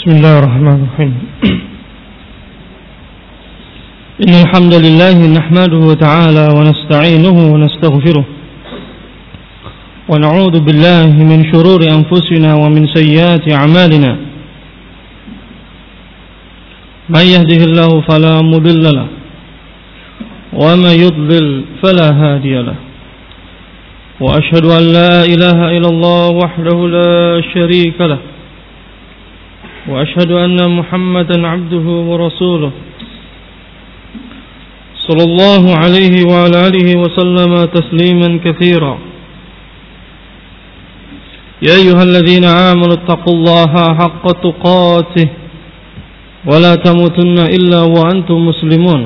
Bismillahirrahmanirrahim. Innal hamdalillah nahmaduhu ta'ala wa nasta'inuhu wa nastaghfiruh wa na'udzu billahi min shururi anfusina wa min sayyiati a'malina. Man yahdihillahu fala mudilla lahu wa man yudlil fala hadiya lahu. Wa ashhadu an la ilaha illallah wahdahu la sharika lahu. وأشهد أن محمدا عبده ورسوله صلى الله عليه وعلى آله وسلم تسليما كثيرا. يا أيها الذين آمنوا اتقوا الله حق تقاته ولا تموتن إلا وأنتم مسلمون.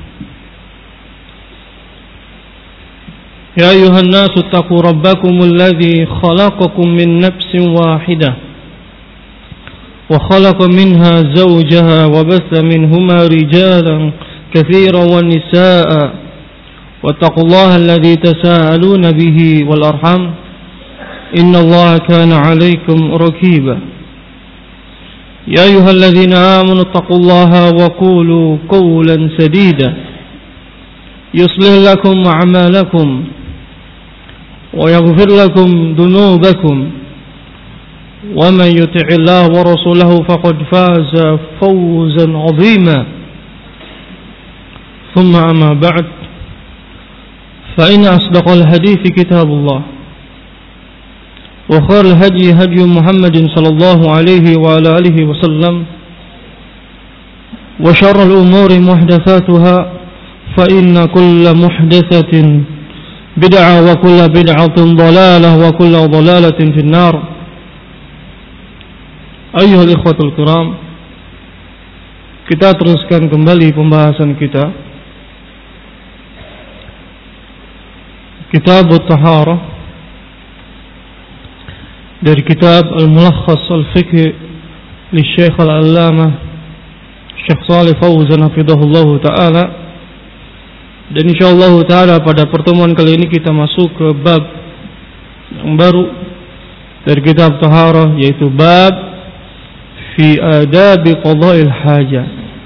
يا أيها الناس اتقوا ربكم الذي خلقكم من نفس واحدة وخلق منها زوجها وبث منهما رجالا كثيرا ونساء واتقوا الله الذي تساءلون به والأرحام إن الله كان عليكم رقيبا. يا أيها الذين آمنوا اتقوا الله وقولوا قولا سديدا يصلح لكم أعمالكم ويغفر لكم ذنوبكم ومن يطع الله ورسوله فقد فاز فوزا عظيما. ثم أما بعد فإن أصدق الحديث كتاب الله وخير الهدي هدي محمد صلى الله عليه وعلى آله وسلم وشر الأمور محدثاتها فإن كل محدثة بدعة وكل بدعة ضلالة وكل ضلالة في النار. Ayyuhal ikhwatul kiram, kita teruskan kembali pembahasan kita Kitab At-Taharah dari kitab Al-Mulakhas Al-Fiqh li Syekh Al-Allamah Syekh Shalih Fauzan hafizahullah ta'ala. Dan insyaallah ta'ala pada pertemuan kali ini kita masuk ke bab yang baru dari kitab Taharah, yaitu bab fi adabi qada'il hajah.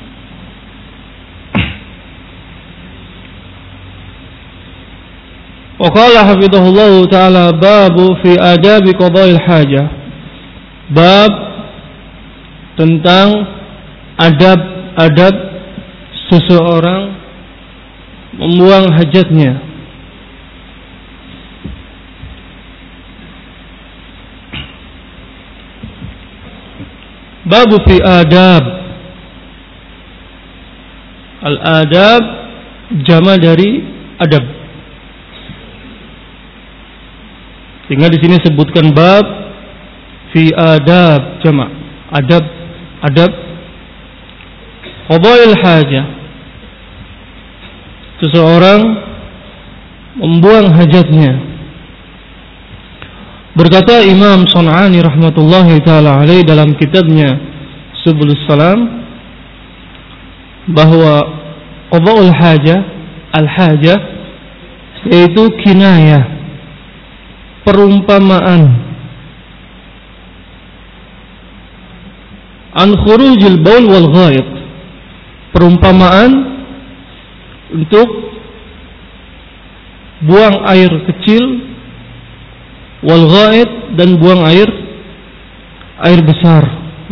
Wa qala hafizahullah ta'ala babu fi adabi qada'il hajah. Bab tentang adab-adab seseorang membuang hajatnya. Babu fi adab. Al-adab jama dari adab. Sehingga di sini sebutkan bab fi adab jama. Adab qada'il hajah. Seseorang membuang hajatnya. Berkata Imam Sun'ani rahmatullahi ta'ala alaih dalam kitabnya Subulus Salam bahwa qada'ul hajah, al-hajah, yaitu kinayah, perumpamaan an khurujil baul wal ghaid, perumpamaan untuk buang air kecil wal ghaid, dan buang air besar.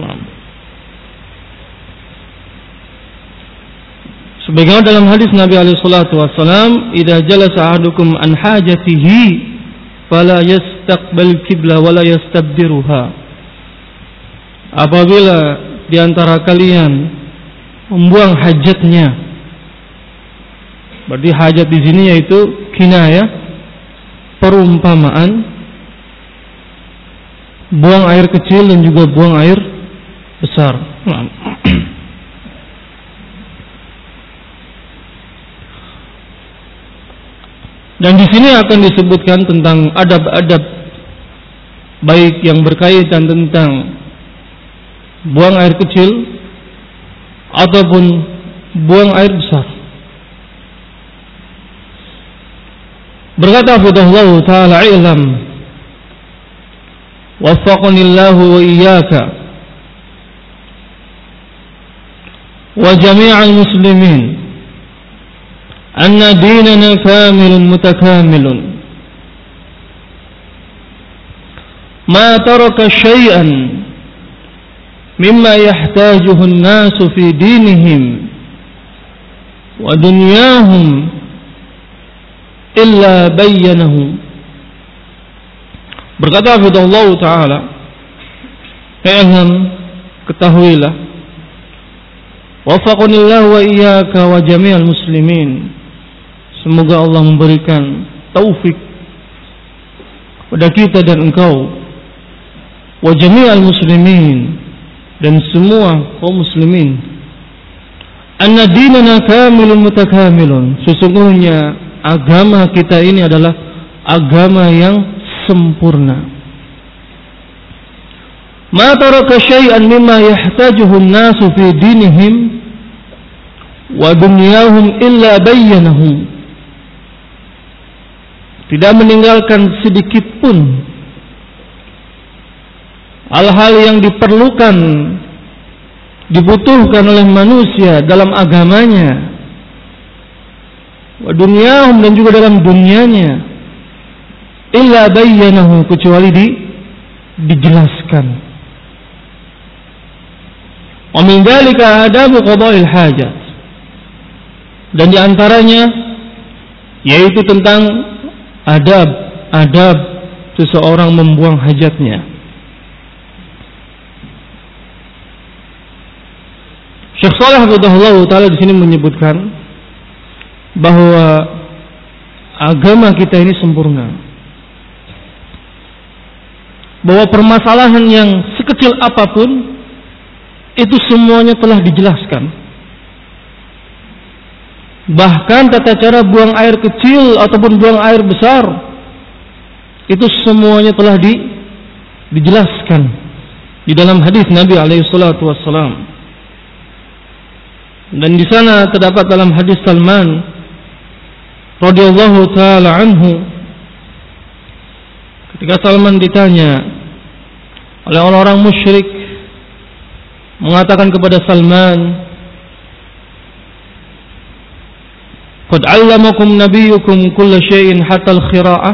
Sebagaimana dalam hadis Nabi alaihi salatu wasallam, "Idza jalasa ahadukum an hajatihi fala yastaqbil qibla wala yastabdiruha." Apabila di antara kalian membuang hajatnya, berarti hajat di sini yaitu kinayah, perumpamaan buang air kecil dan juga buang air besar. Dan di sini akan disebutkan tentang adab-adab baik yang berkaitan tentang buang air kecil ataupun buang air besar. Berkata hafizahullah ta'ala, "I'lam waffaqanillahu wa iyyaka wa jami'al muslimin anna dinana kamilun mutakamilun ma taraka syai'an mimma yahtajuhu an-nasu fi dinihim wa dunyahum illa bayyanahu. Berkata Allah Ta'ala, ketahuilah, wafaqanillahu wa iyyaka wa jami'al muslimin, semoga Allah memberikan taufik kepada kita dan engkau, wa jami'al muslimin, dan semua kaum muslimin, anna dinana kamilun mutakamilun, sesungguhnya agama kita ini adalah agama yang sempurna. Ma taraka syai'an mimma yahtajuhu an-nasu fi dinihim wa dunyahum illa bayyanahu. Tidak meninggalkan sedikit pun hal-hal yang diperlukan, dibutuhkan oleh manusia dalam agamanya, wa dunyahum, dan juga dalam dunianya, illa bayyanahu, kecuali dijelaskan. Wa min dzalika adabu qada'il hajat, dan diantaranya yaitu tentang adab seseorang membuang hajatnya. Syekh Shalih Hafizahullah Ta'ala di sini menyebutkan bahwa agama kita ini sempurna, bahwa permasalahan yang sekecil apapun itu semuanya telah dijelaskan. Bahkan tata cara buang air kecil ataupun buang air besar itu semuanya telah dijelaskan di dalam hadis Nabi alaihi salatu wassalam. Dan di sana terdapat dalam hadis Salman radhiyallahu taala anhu, ketika Salman ditanya oleh orang-orang musyrik, mengatakan kepada Salman, qad 'allamakum nabiyyukum kulla syai'in hatta al-khira'ah,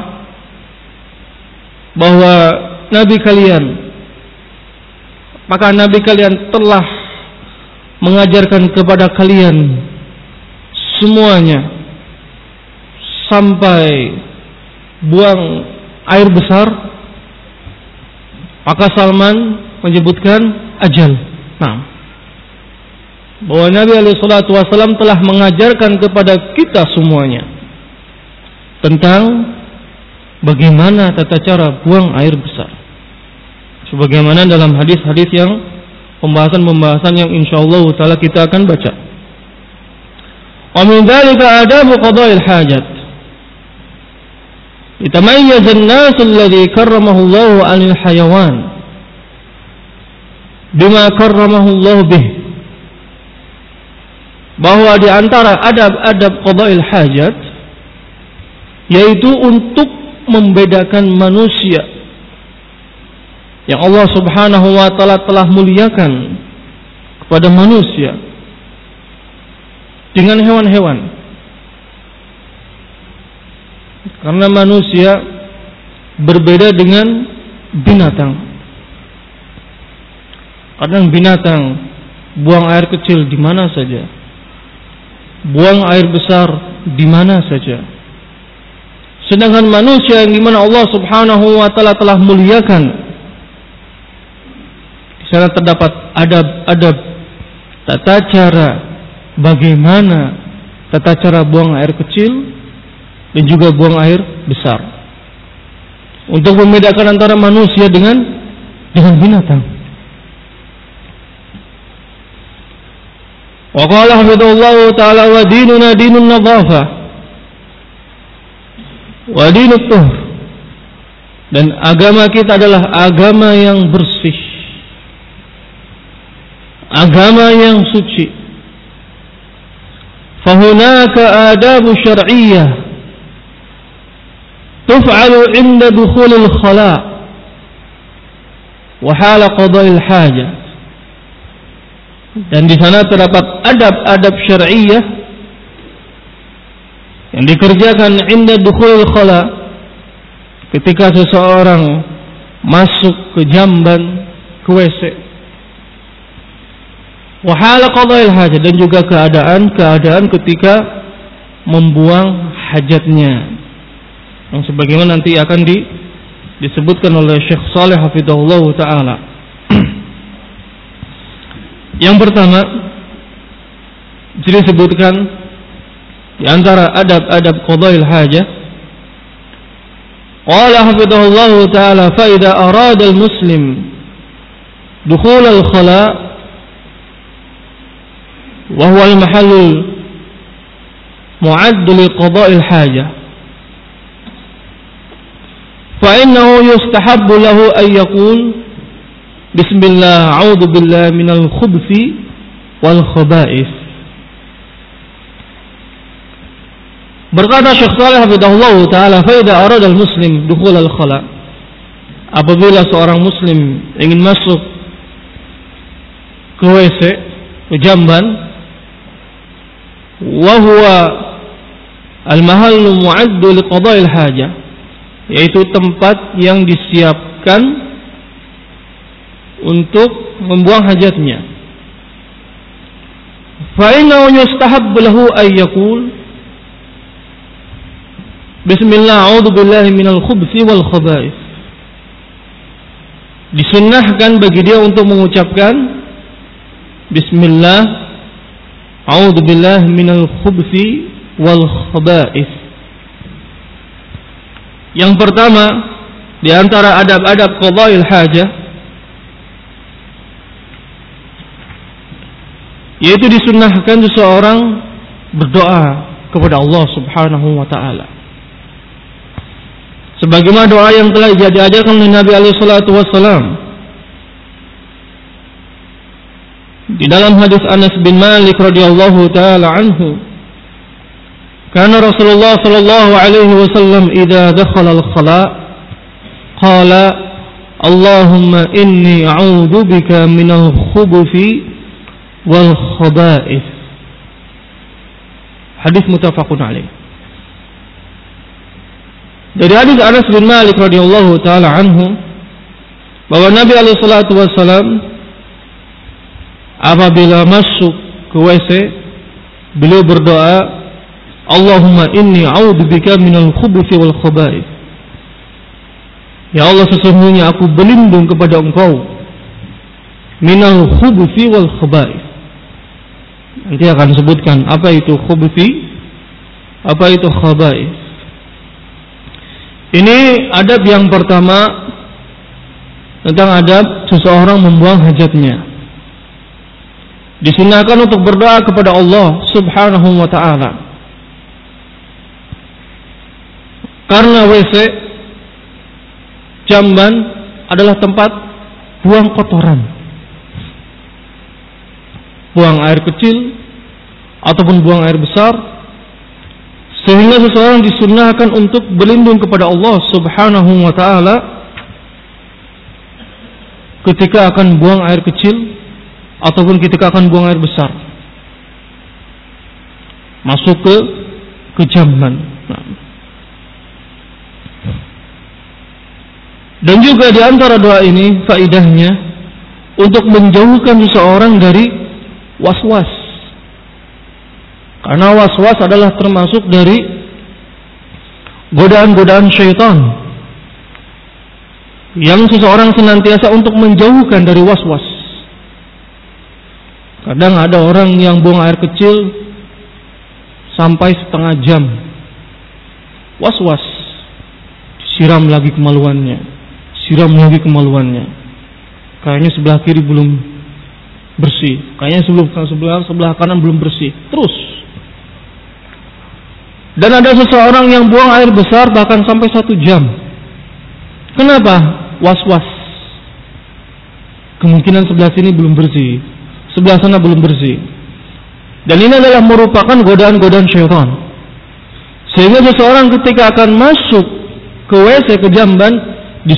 bahwa nabi kalian, maka nabi kalian telah mengajarkan kepada kalian semuanya sampai buang air besar. Maka Salman menyebutkan ajal. Nah, bahwa Nabi SAW telah mengajarkan kepada kita semuanya tentang bagaimana tata cara buang air besar, sebagaimana dalam hadis-hadis yang pembahasan yang insyaallah taala kita akan baca. Wa min dzalika adabu qada'il hajat, litamayyiz an-nas alladhi karramahu Allah 'anil hayawan bima karramahu Allah bih, bahwa di antara adab-adab qada'il hajat yaitu untuk membedakan manusia yang Allah Subhanahu wa taala telah muliakan kepada manusia dengan hewan-hewan. Karena manusia berbeda dengan binatang. Kadang binatang buang air kecil di mana saja, buang air besar di mana saja. Sedangkan manusia yang dimana Allah Subhanahu wa taala telah muliakan, di sana terdapat adab-adab, tata cara bagaimana tata cara buang air kecil dan juga buang air besar, untuk membedakan antara manusia dengan binatang. Wa qala hafidhullahu ta'ala wa dinuna dinun nadhafah wa dinut tuhur, dan agama kita adalah agama yang bersih, agama yang suci. Fahunaka adabu syar'iyyah tuf'alu 'inda dukhulil khala' wa hala qada'il hajah. Dan di sana terdapat adab-adab syar'iyyah yang dikerjakan inda dukhulil khala, ketika seseorang masuk ke jamban, ke WC. Wa hala qada'il hajat, dan juga keadaan ketika membuang hajatnya, yang sebagaimana nanti akan disebutkan oleh Syekh Shalih hafizahullah taala. Yang pertama disebutkan di antara adab-adab qada'il hajah, qala hafizahullah taala, fa idza arada al-muslim dukhul al-khala wa huwa al-mahall mu'add li qada'il hajah, fa innahu yustahabbu lahu an yaqul bismillah a'udzu billahi minal khubuthi wal khaba'ith. Berkata Syekh Shalih hafizahullah taala, fa idza arada al-muslim dukhul al-khala, apabila seorang muslim ingin masuk ke WC, ke jamban, wa huwa al-mahallu mu'addu li qada'il hajah, yaitu tempat yang disiapkan untuk membuang hajatnya, fa innahu yustahabbu lahu ay yaqul bismillah a'udzu billahi minal khubuthi wal khaba'ith. Disunnahkan bagi dia untuk mengucapkan bismillah a'udzu billahi minal khubuthi wal khaba'ith. Yang pertama di antara adab-adab qada'il hajah, yaitu disunnahkan seseorang berdoa kepada Allah Subhanahu wa taala, sebagaimana doa yang telah diajarkan oleh Nabi alaihi salatu wassalam di dalam hadis Anas bin Malik radhiyallahu taala anhu, kana Rasulullah sallallahu alaihi wasallam idza dakhala al-khala qala Allahumma inni a'udzu bika minal khubuthi wal khaba'ith. Hadis muttafaqun alaih. Dari hadis Anas bin Malik radhiyallahu taala anhu, bahwa Nabi alaihi salatu wasallam apabila masuk ke WC, beliau berdoa, Allahumma inni a'udzubika minal khubuthi wal khaba'ith. Ya Allah, sesungguhnya aku berlindung kepada Engkau minal khubuthi wal khaba'ith. Nanti akan disebutkan apa itu khubuthi, apa itu khaba'ith. Ini adab yang pertama tentang adab seseorang membuang hajatnya. Disunahkan untuk berdoa kepada Allah Subhanahu wa ta'ala, karena WC, jamban adalah tempat buang kotoran, buang air kecil ataupun buang air besar, sehingga seseorang disunnahkan untuk berlindung kepada Allah Subhanahu wa ta'ala ketika akan buang air kecil ataupun ketika akan buang air besar, masuk ke jamban. Dan juga di antara doa ini faidahnya untuk menjauhkan seseorang dari was-was, karena was-was adalah termasuk dari godaan-godaan syaitan yang seseorang senantiasa untuk menjauhkan dari was-was. Kadang ada orang yang buang air kecil sampai setengah jam, was-was, siram lagi kemaluannya, siram lagi kemaluannya. Kayaknya sebelah kiri belum bersih, kayaknya sebelah kanan belum bersih, terus. Dan ada seseorang yang buang air besar bahkan sampai 1 jam. Kenapa? Was-was. Kemungkinan sebelah sini belum bersih, sebelah sana belum bersih. Dan ini adalah merupakan godaan-godaan syaitan. Sehingga seseorang ketika akan masuk ke WC, ke jamban,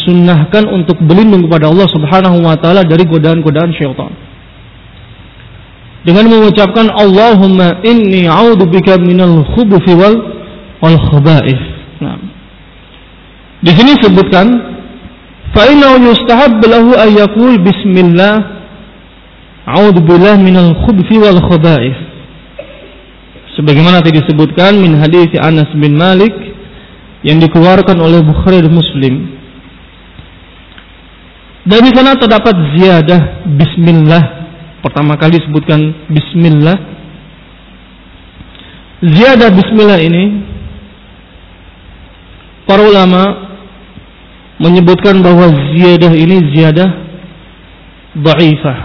disunnahkan untuk berlindung kepada Allah Subhanahu wa ta'ala dari godaan-godaan syaitan. dengan mengucapkan Allahumma inni a'udzubika minal khubuthi wal khaba'ith. Nah, di sini sebutkan fa innahu yustahab lahu ay yaqul bismillah a'udzubillahi minal khubuthi wal khaba'ith. Sebagaimana tadi disebutkan min hadis Anas bin Malik yang dikeluarkan oleh Bukhari dan Muslim. Dan di sana terdapat ziyadah bismillah. Pertama kali disebutkan bismillah. Ziyadah bismillah ini para ulama menyebutkan bahwa ziyadah ini ziyadah dhaifah.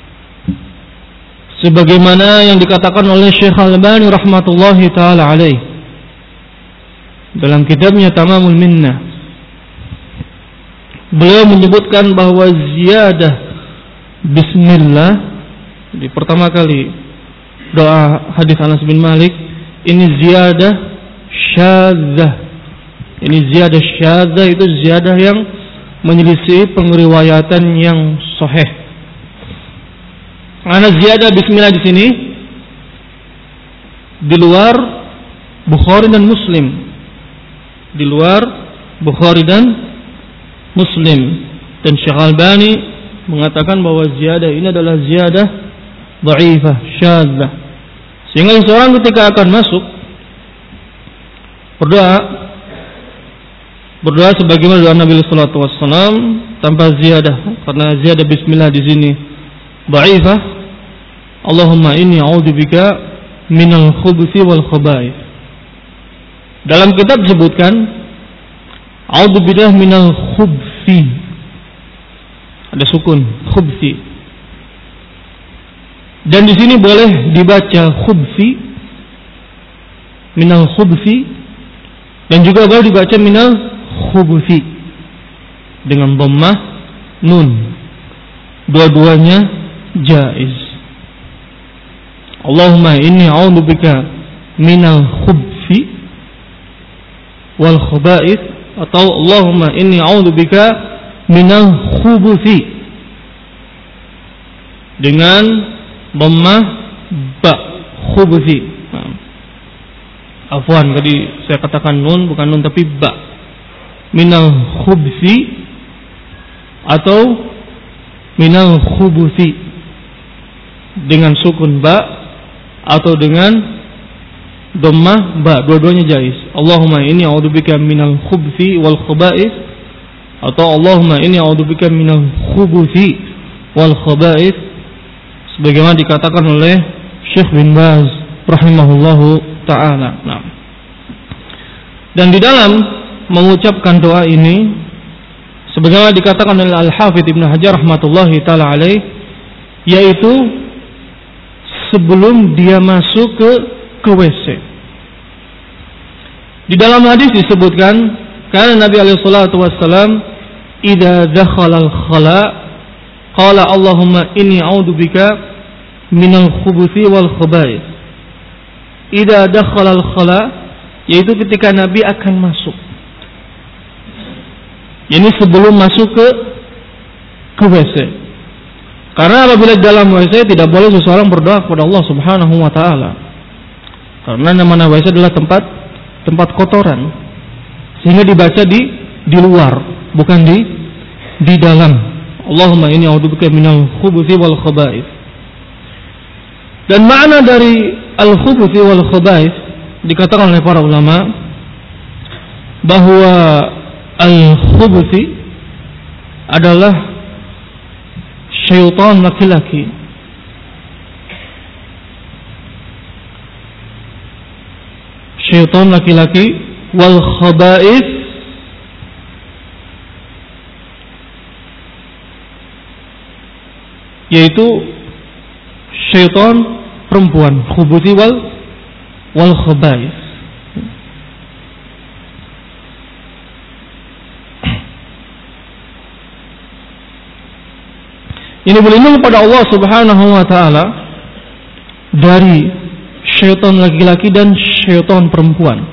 Sebagaimana yang dikatakan oleh Syekh Al-Albani rahmatullahi taala alaih dalam kitabnya Tamamul Minnah. Beliau menyebutkan bahwa ziyadah bismillah di pertama kali doa hadis Anas bin Malik ini ziyadah syadzah. Ini ziyadah syadzah itu ziyadah yang menyelisih pengriwayatan yang sahih. Karena ziyadah bismillah di sini di luar Bukhari dan Muslim. Di luar Bukhari dan Muslim. Dan Syekh Al-Albani mengatakan bahwa ziyadah ini adalah ziyadah dhaifah, syadzah. Sehingga seorang ketika akan masuk berdoa sebagaimana doa Nabi sallallahu alaihi wasallam tanpa ziyadah, karena ziyadah bismillah di sini dhaifah. Allahumma inni a'udzubika minal khubuthi wal khaba'ith. Dalam kitab disebutkan a'udzubillahi minal khubthi. Ada sukun khubthi. Dan di sini boleh dibaca khubthi, minal khubthi, dan juga boleh dibaca minal khubuthi dengan dhammah nun. Dua-duanya jaiz. Allahumma inni a'udzubika minal khubthi wal khaba'ith, atau Allahumma inni a'udzubika minal khubuthi dengan dhammah ba, khubuthi. Afwan, tadi saya katakan nun, bukan nun tapi ba. Minal khubthi atau minal khubuthi dengan sukun ba atau dengan dhammah ba, dua-duanya jaiz. Allahumma inni a'udzubika minal khubthi wal khaba'ith, atau Allahumma inni a'udzubika minal khubuthi wal khaba'ith, sebagaimana dikatakan oleh Syekh bin Baz rahimahullahu ta'ala. Nah, dan di dalam mengucapkan doa ini sebagaimana dikatakan oleh Al-Hafidz Ibnu Hajar rahmatullahi ta'ala alaih, yaitu sebelum dia masuk ke WC. Di dalam hadis disebutkan karena Nabi alaihi salatu wasallam idza dakhala al-khala qala Allahumma inni a'udzubika minal khubuthi wal khaba'ith. Idza dakhala al-khala, yaitu ketika Nabi akan masuk. Ini sebelum masuk ke WC. Karena apabila dalam WC tidak boleh seseorang berdoa kepada Allah Subhanahu wa taala. Karena namanya WC adalah tempat kotoran. Sehingga dibaca di luar, bukan di dalam. Allahumma inni a'udzubika minal khubuthi wal khaba'ith. Dan makna dari al-khubuthi wal khaba'ith dikatakan oleh para ulama bahwa al-khubuthi adalah syaitan laki-laki. Syaitan laki-laki wal khaba'ith yaitu syaitan perempuan, khubuthi wal khaba'ith. Ini berlindung pada Allah Subhanahu wa taala dari syaitan laki-laki dan syaitan perempuan.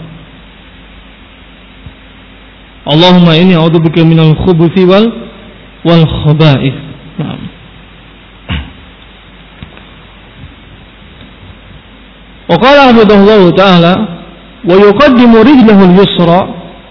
Allahumma inni a'udzubika minal khubuthi wal khaba'ith. Wa qala hafidhahullah ta'ala wa yuqaddimu rijlahu al-yusra.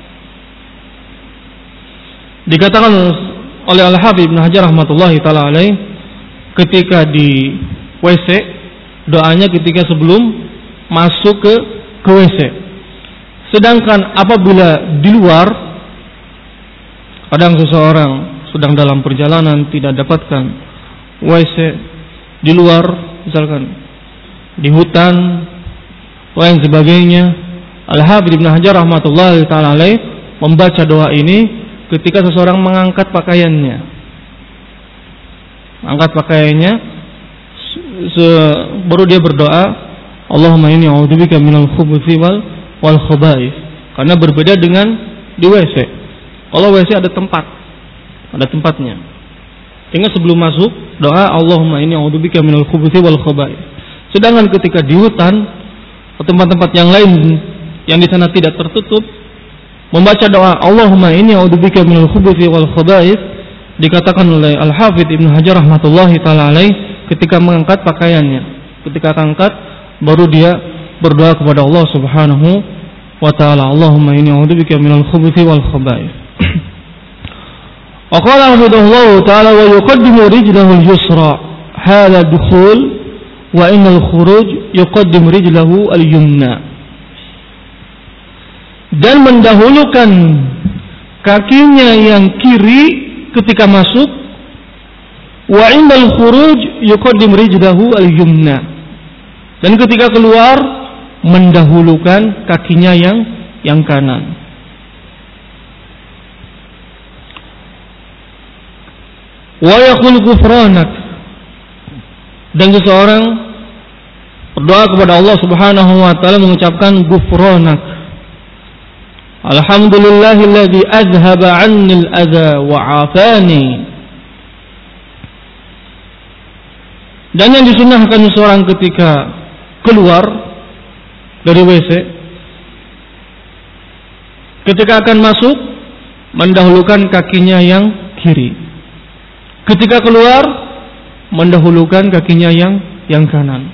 Dikatakan oleh Al-Hafidz Ibnu Hajar rahmatullahi taala alaih ketika di WC, doanya ketika sebelum masuk ke WC. Sedangkan apabila di luar, kadang seseorang sedang dalam perjalanan tidak dapatkan WC di luar, misalkan di hutan lain sebagainya, Al-Hafidz Ibnu Hajar rahmatullahi taala alaih membaca doa ini ketika seseorang mengangkat pakaiannya. Angkat pakaiannya, baru dia berdoa, Allahumma inni a'udzubika minal khubuthi wal khaba'ith. Karena berbeda dengan di WC. Kalau WC ada tempat, ada tempatnya. Sehingga sebelum masuk doa Allahumma inni a'udzubika minal khubuthi wal khaba'ith. Sedangkan ketika di hutan atau tempat-tempat yang lain yang di sana tidak tertutup, membaca doa Allahumma inni a'udzubika minal khubuthi wal khaba'ith dikatakan oleh Al-Hafidz Ibnu Hajar rahmatullahi taala alaih ketika mengangkat pakaiannya. Ketika angkat baru dia berdoa kepada Allah Subhanahu wa taala, Allahumma inni a'udzubika minal khubuthi wal khaba'ith. Wa qala hafidhahullah taala wa yuqaddimu rijlahu al-yusra hadha dukhul wa innal khuruj yuqaddim rijlahu al-yumna. Dan mendahulukan kakinya yang kiri ketika masuk, wa innal khuruj yuqaddim rijlahu al-yumna. Dan ketika keluar mendahulukan kakinya yang kanan. Wa yaqul ghufranak. Dan seseorang berdoa kepada Allah Subhanahu wa taala mengucapkan ghufranak. Alhamdulillahilladzi azhaba 'anni al-adza wa 'afani. Dan yang disunahkan seseorang ketika keluar dari WC, ketika akan masuk mendahulukan kakinya yang kiri. Ketika keluar mendahulukan kakinya yang kanan.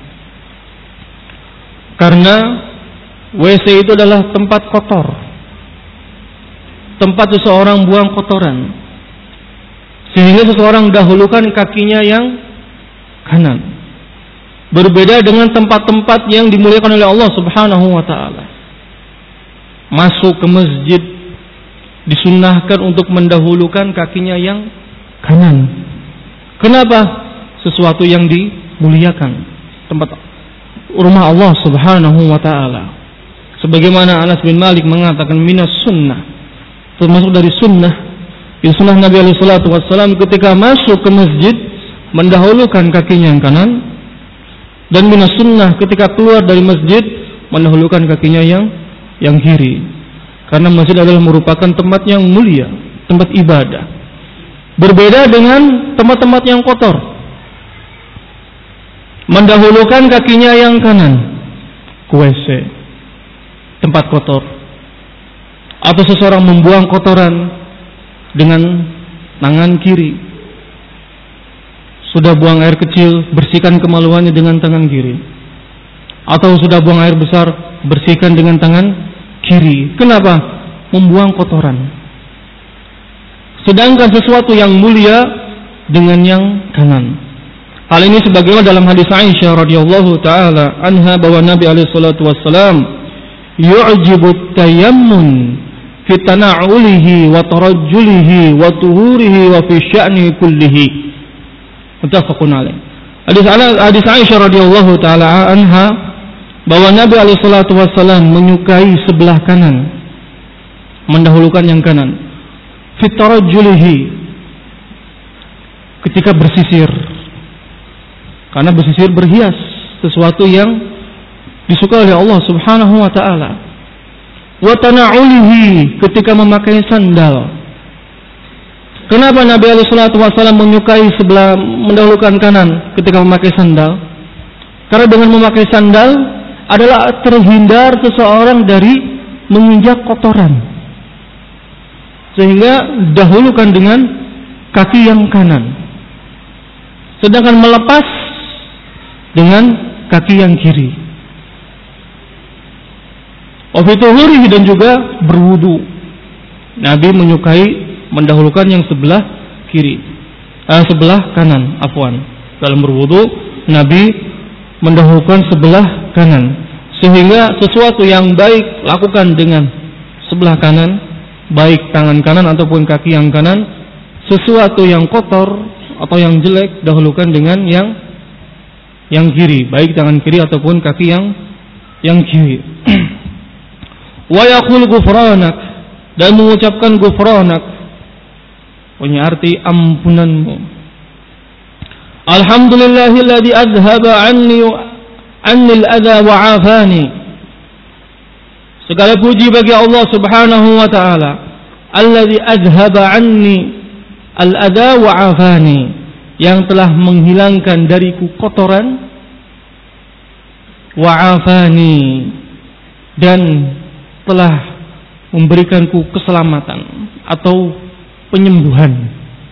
Karena WC itu adalah tempat kotor, tempat seseorang buang kotoran, sehingga seseorang dahulukan kakinya yang kanan. Berbeda dengan tempat-tempat yang dimuliakan oleh Allah Subhanahu wa taala. Masuk ke masjid disunnahkan untuk mendahulukan kakinya yang kanan. Kenapa? Sesuatu yang dimuliakan, tempat rumah Allah Subhanahu wa taala. Sebagaimana Anas bin Malik mengatakan minas sunnah, termasuk dari sunnah, sunnah Nabi alaihi salatu wassalam ketika masuk ke masjid mendahulukan kakinya yang kanan, dan minas sunnah ketika keluar dari masjid mendahulukan kakinya yang kiri. Karena masjid adalah merupakan tempat yang mulia, tempat ibadah. Berbeda dengan tempat-tempat yang kotor. Mendahulukan kakinya yang kanan ke WC, tempat kotor. Atau seseorang membuang kotoran dengan tangan kiri. Sudah buang air kecil, bersihkan kemaluannya dengan tangan kiri. Atau sudah buang air besar, bersihkan dengan tangan kiri. Kenapa? Membuang kotoran. Sedangkan sesuatu yang mulia dengan yang kanan. Hal ini sebagaimana dalam hadis Aisyah radhiyallahu taala anha bahwa Nabi alaihi salatu wasallam yu'jibu tayammun fi tana'ulihi wa tarajjulihi wa tuhurihi wa fi sya'ni kullihi. Muttafaqun alaih. Hadis Aisyah radhiyallahu taala anha bahwa Nabi alaihi salatu wasallam menyukai sebelah kanan, mendahulukan yang kanan. Fi tarajjulihi, ketika bersisir. Karena bersisir berhias, sesuatu yang disukai oleh Allah Subhanahu wa taala. Wa tana'ulihi, ketika memakai sandal. Kenapa Nabi alaihi salatu wasallam menyukai sebelah mendahulukan kanan ketika memakai sandal? Karena dengan memakai sandal adalah terhindar seseorang dari menginjak kotoran. Sehingga dahulukan dengan kaki yang kanan. Sedangkan melepas dengan kaki yang kiri. Wa fi tuhurihi, dan juga berwudu. Nabi menyukai mendahulukan yang sebelah kiri, sebelah kanan, afwan. Dalam berwudu Nabi mendahulukan sebelah kanan, sehingga sesuatu yang baik lakukan dengan sebelah kanan, baik tangan kanan ataupun kaki yang kanan. Sesuatu yang kotor atau yang jelek dahulukan dengan yang kiri, baik tangan kiri ataupun kaki yang kiri. Wa yaqul ghufranak, dan mengucapkan ghufranak, punya arti ampunanmu. Alhamdulillahilladzi azhaba anni al-adha wa 'afani. Segala puji bagi Allah Subhanahu wa taala, alladzi azhaba anni al-adha wa 'afani, yang telah menghilangkan dariku kotoran, wa 'afani, dan telah memberikanku keselamatan atau penyembuhan.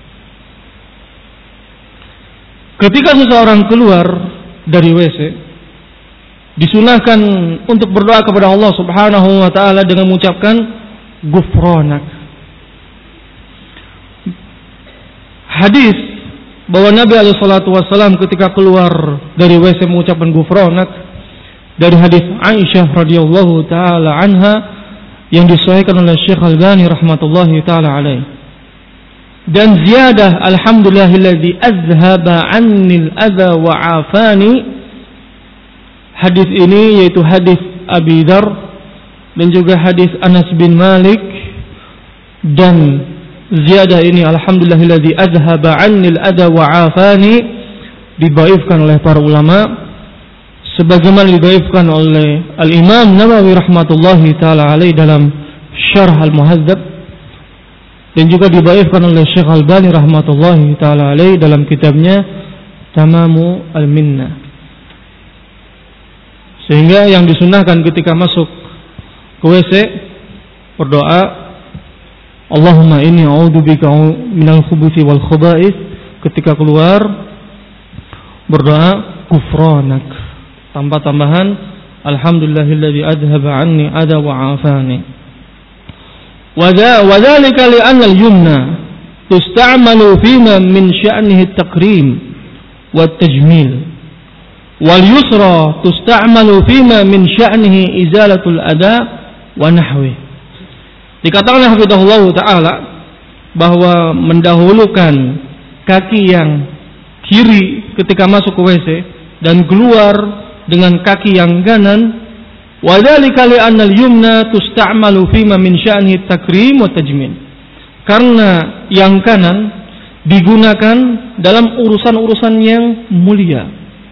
Ketika seseorang keluar dari WC, disunahkan untuk berdoa kepada Allah Subhanahu wa taala dengan mengucapkan ghufranak. Hadis bahwa Nabi alaihi salatu wasallam ketika keluar dari WC mengucapkan ghufranak, dari hadis Aisyah radhiyallahu taala anha yang disahihkan oleh Syekh Al-Albani rahmatullahi taala alaihi. Dan ziyadah alhamdulillahilladzi azhaba 'anni al-adha wa 'afani, hadis ini yaitu hadis Abi Dzar dan juga hadis Anas bin Malik, dan ziyadah ini alhamdulillahilladzi azhaba 'anni al-adha wa 'afani dibaifkan oleh para ulama, sebagaimana dibaifkan oleh Al-Imam Nawawi rahmatullahi taala alaihi dalam Syarh Al-Muhadzab, dan juga dibaifkan oleh Syekh Al-Albani rahmatullahi taala alaihi dalam kitabnya Tamamu Al-Minnah. Sehingga yang disunahkan ketika masuk ke WC berdoa, Allahumma inni a'udzubika minal khubuthi wal khaba'ith. Ketika keluar berdoa ghufranak, tanpa tambahan alhamdulillahilladzi adhaba 'anni adha wa 'afani. Wa dzalika li'anna al-yumna tusta'malu fima min sya'nihi at-takrim wa at-tajmil, wal yusra tusta'malu fima min sya'nihi izalatul adha wa nahwi. Dikatakan hafizahullah taala bahwa mendahulukan kaki yang kiri ketika masuk ke WC dan keluar dengan kaki yang kanan, wa dzalika li'anna al-yumna tusta'malu fima min sya'nihi at-takrim wa tajmil, karena yang kanan digunakan dalam urusan-urusan yang mulia,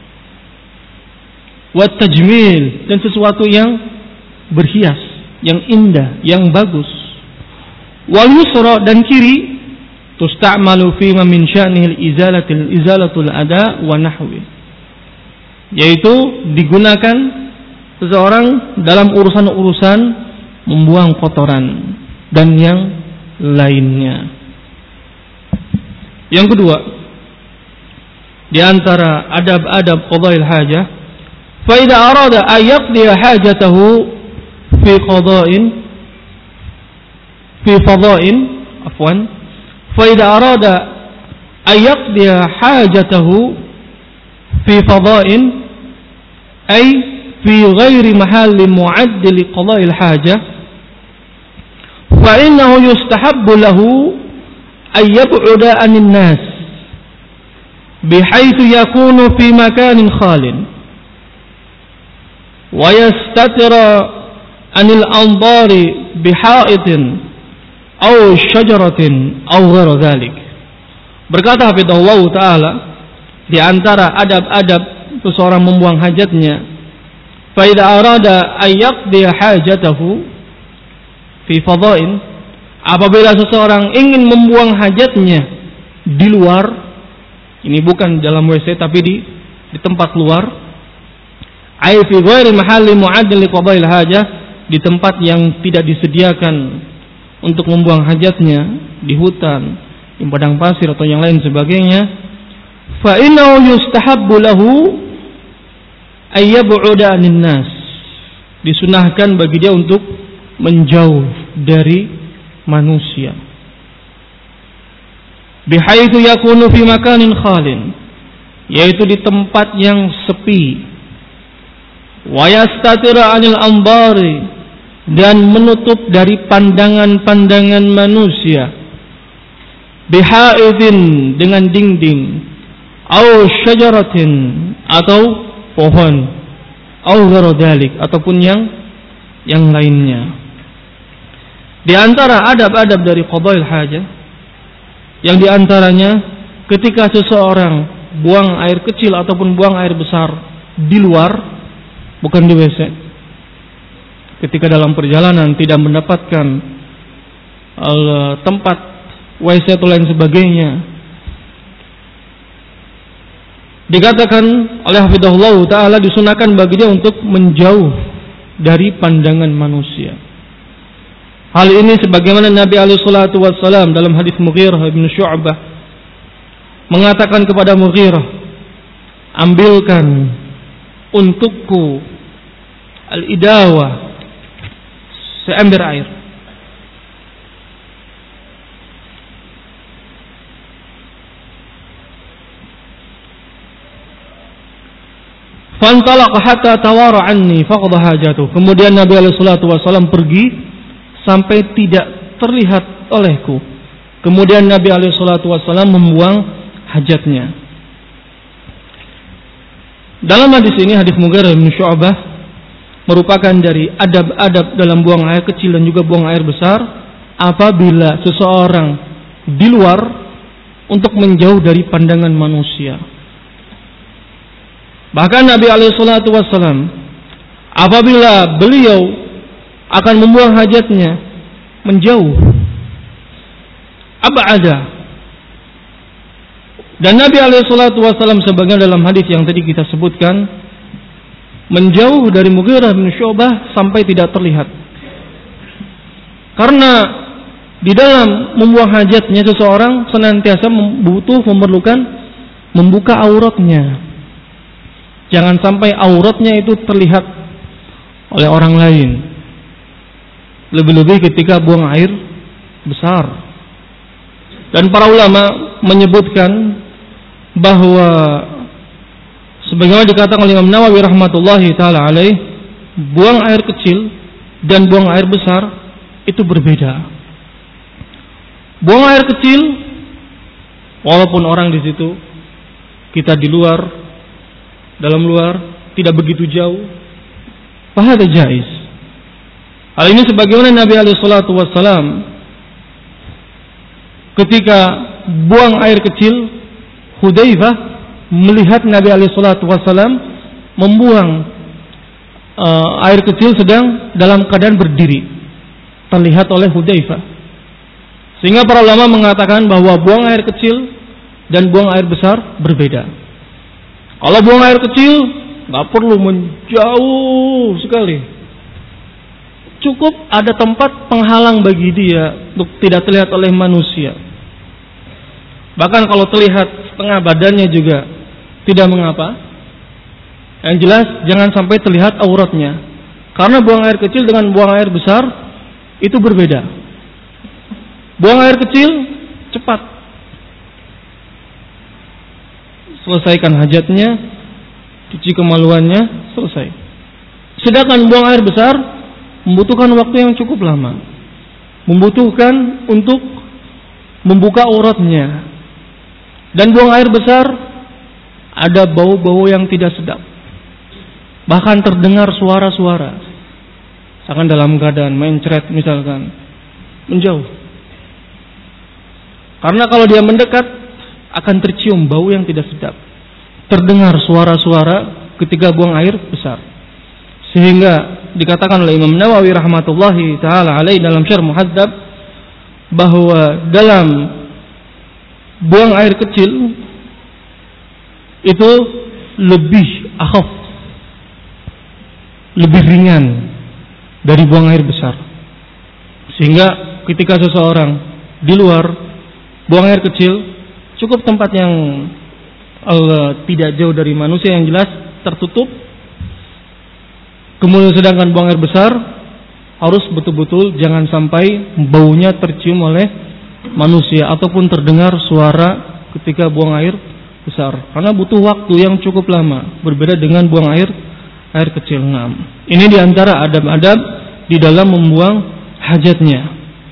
wa tajmil, dan sesuatu yang berhias, yang indah, yang bagus. Wal yusra, dan kiri, tusta'malu fima min sya'nihi izalatul adha wa nahwi, yaitu digunakan seseorang dalam urusan-urusan membuang kotoran dan yang lainnya. Yang kedua, di antara adab-adab qada'il hajah, fa idza arada an yaqdi hajatahu fi fada'in fa idza arada an yaqdi hajatahu fi fada'in ay fi ghairi mahallin mu'add li qada'il hajah, fa innahu yustahabbu lahu an yab'uda 'anil nas bihaythu yakunu fi makanin khalin wa yastatira 'anil anzari biha'itin aw syajaratin aw ghairi dzalik. Berkata hafizahullah taala, di antara adab-adab seseorang membuang hajatnya, fa idza arada ay yaqdi hajatahu fi fada'in, apabila seseorang ingin membuang hajatnya di luar, ini bukan dalam WC tapi di tempat luar, ay fi ghairi mahalli mu'add li qada'il hajah, di tempat yang tidak disediakan untuk membuang hajatnya, di hutan, di padang pasir atau yang lain sebagainya, fa innahu yustahabbu lahu ay yab'uda 'anil nas, disunahkan bagi dia untuk menjauh dari manusia. Bihaitsu yakunu fi makanin khalin, yaitu di tempat yang sepi. Wa yastatira 'anil anbari, dan menutup dari pandangan-pandangan manusia. Bihaidin, dengan dinding, au syajaratin, atau pohon, au ghairu dzalik, ataupun yang lainnya. Di antara adab-adab dari qadail hajah, yang di antaranya ketika seseorang buang air kecil ataupun buang air besar di luar, bukan di WC. Ketika dalam perjalanan tidak mendapatkan tempat WC atau lain sebagainya, dikatakan oleh hafizahullah ta'ala disunahkan bagi dia untuk menjauh dari pandangan manusia. Hal ini sebagaimana Nabi alaihi salatu wassalam dalam hadis Mughirah bin Syu'bah mengatakan kepada Mughirah, ambilkan untukku al-idawah, seember air. Fantalaqa hatta tawara anni faqada hajatuh. Kemudian Nabi alaihi salatu wasallam pergi sampai tidak terlihat olehku. Kemudian Nabi alaihi salatu wasallam membuang hajatnya. Dalam hadis ini, hadis Mughirah bin Syu'bah, merupakan dari adab-adab dalam buang air kecil dan juga buang air besar, apabila seseorang di luar untuk menjauh dari pandangan manusia. Bahkan Nabi alaihi salatu wasallam apabila beliau akan membuang hajatnya, menjauh, ab'ada. Dan Nabi alaihi salatu wasallam sebagaimana dalam hadis yang tadi kita sebutkan, menjauh dari Mughirah bin Syu'bah sampai tidak terlihat. Karena di dalam membuang hajatnya seseorang senantiasa memerlukan membuka auratnya. Jangan sampai auratnya itu terlihat oleh orang lain. Lebih-lebih ketika buang air besar. Dan para ulama menyebutkan bahwa sebagaimana dikatakan oleh Imam Nawawi rahmatullahi taala alaih, buang air kecil dan buang air besar itu berbeda. Buang air kecil, walaupun orang di situ, kita di luar, dalam luar, tidak begitu jauh, fahadha jaiz. Hal ini sebagaimana Nabi alaihi salatu wassalam ketika buang air kecil, Hudzaifah melihat Nabi alaihi salatu wassalam membuang air kecil sedang dalam keadaan berdiri, terlihat oleh Hudzaifah. Sehingga para ulama mengatakan bahwa buang air kecil dan buang air besar berbeda. Kalau buang air kecil nggak perlu menjauh sekali. Cukup ada tempat penghalang bagi dia untuk tidak terlihat oleh manusia. Bahkan kalau terlihat setengah badannya juga tidak mengapa. Yang jelas jangan sampai terlihat auratnya. Karena buang air kecil dengan buang air besar itu berbeda. Buang air kecil cepat, selesaikan hajatnya, cuci kemaluannya, selesai. Sedangkan buang air besar membutuhkan waktu yang cukup lama, membutuhkan untuk membuka auratnya. Dan buang air besar ada bau-bau yang tidak sedap, bahkan terdengar suara-suara. Misalkan dalam keadaan mencret misalkan, menjauh. Karena kalau dia mendekat akan tercium bau yang tidak sedap, terdengar suara-suara ketika buang air besar. Sehingga dikatakan oleh Imam Nawawi rahmatullahi taala alaih dalam Syarh Muhadzab bahwa dalam buang air kecil itu lebih akhaf, lebih ringan dari buang air besar. Sehingga ketika seseorang di luar buang air kecil, cukup tempat yang tidak jauh dari manusia, yang jelas tertutup, Kemudian sedangkan buang air besar harus betul-betul jangan sampai baunya tercium oleh manusia ataupun terdengar suara ketika buang air besar, karena butuh waktu yang cukup lama, berbeda dengan buang air kecil. Ini diantara adab-adab di dalam membuang hajatnya.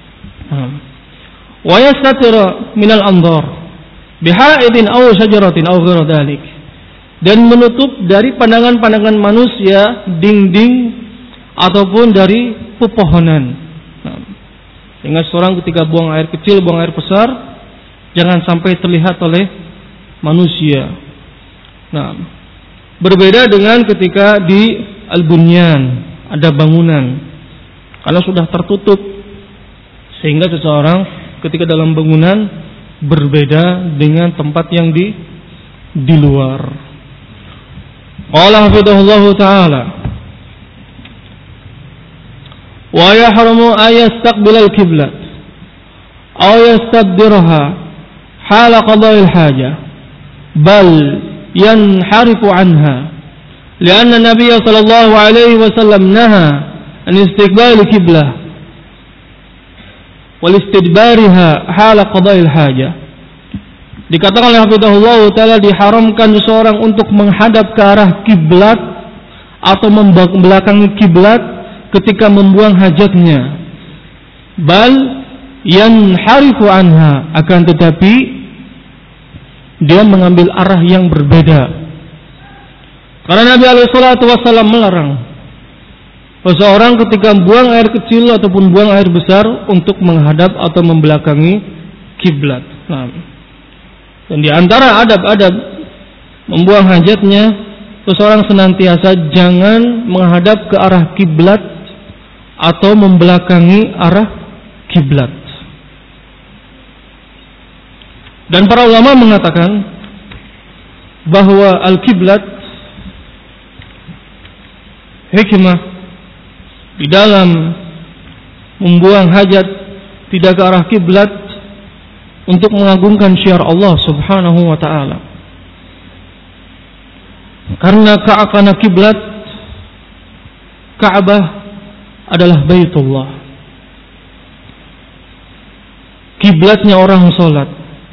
Wa yastatira minal andhar bihaidin aw syajaratin aw ghairu dzalik, dan menutup dari pandangan-pandangan manusia dinding ataupun dari pepohonan. Sehingga seorang ketika buang air kecil, buang air besar, jangan sampai terlihat oleh manusia. Berbeda dengan ketika di al-bunyan, ada bangunan, karena sudah tertutup, sehingga seseorang ketika dalam bangunan berbeda dengan tempat yang di luar. Qala hafidhahullahu ta'ala, wa yahramu ayastaqbilal qiblat aw yastadbirha hala qada'il hajah bal yanharifu anha lianna Nabiy sallallahu alaihi wasallam naha an istiqbal qiblah wal istidbariha hala qada'il hajah. Dikatakan oleh hafizahullah taala diharamkan seseorang untuk menghadap ke arah kiblat atau membelakangi kiblat ketika membuang hajatnya. Bal yanharifu anha, akan tetapi dia mengambil arah yang berbeda. Karena Nabi alaihi salatu wasallam melarang seseorang ketika buang air kecil ataupun buang air besar untuk menghadap atau membelakangi kiblat. Dan di antara adab-adab membuang hajatnya, seseorang senantiasa jangan menghadap ke arah kiblat atau membelakangi arah kiblat. Dan para ulama mengatakan bahwa al-kiblat, hikmah di dalam membuang hajat tidak ke arah kiblat untuk mengagungkan syiar Allah Subhanahu wa taala. Karena kiblat Ka'bah adalah Baitullah, kiblatnya orang salat,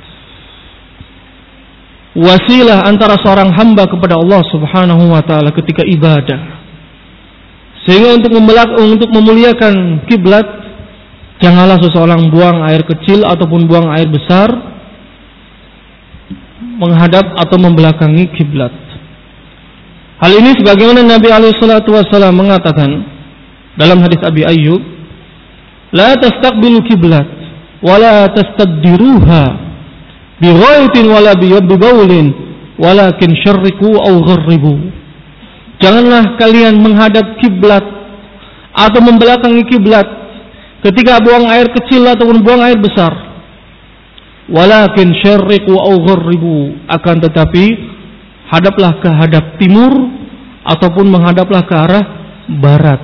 wasilah antara seorang hamba kepada Allah Subhanahu wa taala ketika ibadah. Sehingga untuk memuliakan kiblat, janganlah seseorang buang air kecil ataupun buang air besar menghadap atau membelakangi kiblat. Hal ini sebagaimana Nabi alaihi salatu wasallam mengatakan dalam hadis Abi Ayyub, la tastaqbilu kiblat wa la tastaddiruha bi ghaitin wala bi baulin walakin syarriku aw gharribu. Janganlah kalian menghadap kiblat atau membelakangi kiblat ketika buang air kecil ataupun buang air besar. Walakin syarriku aw gharribu, akan tetapi hadaplah ke hadap timur ataupun menghadaplah ke arah barat.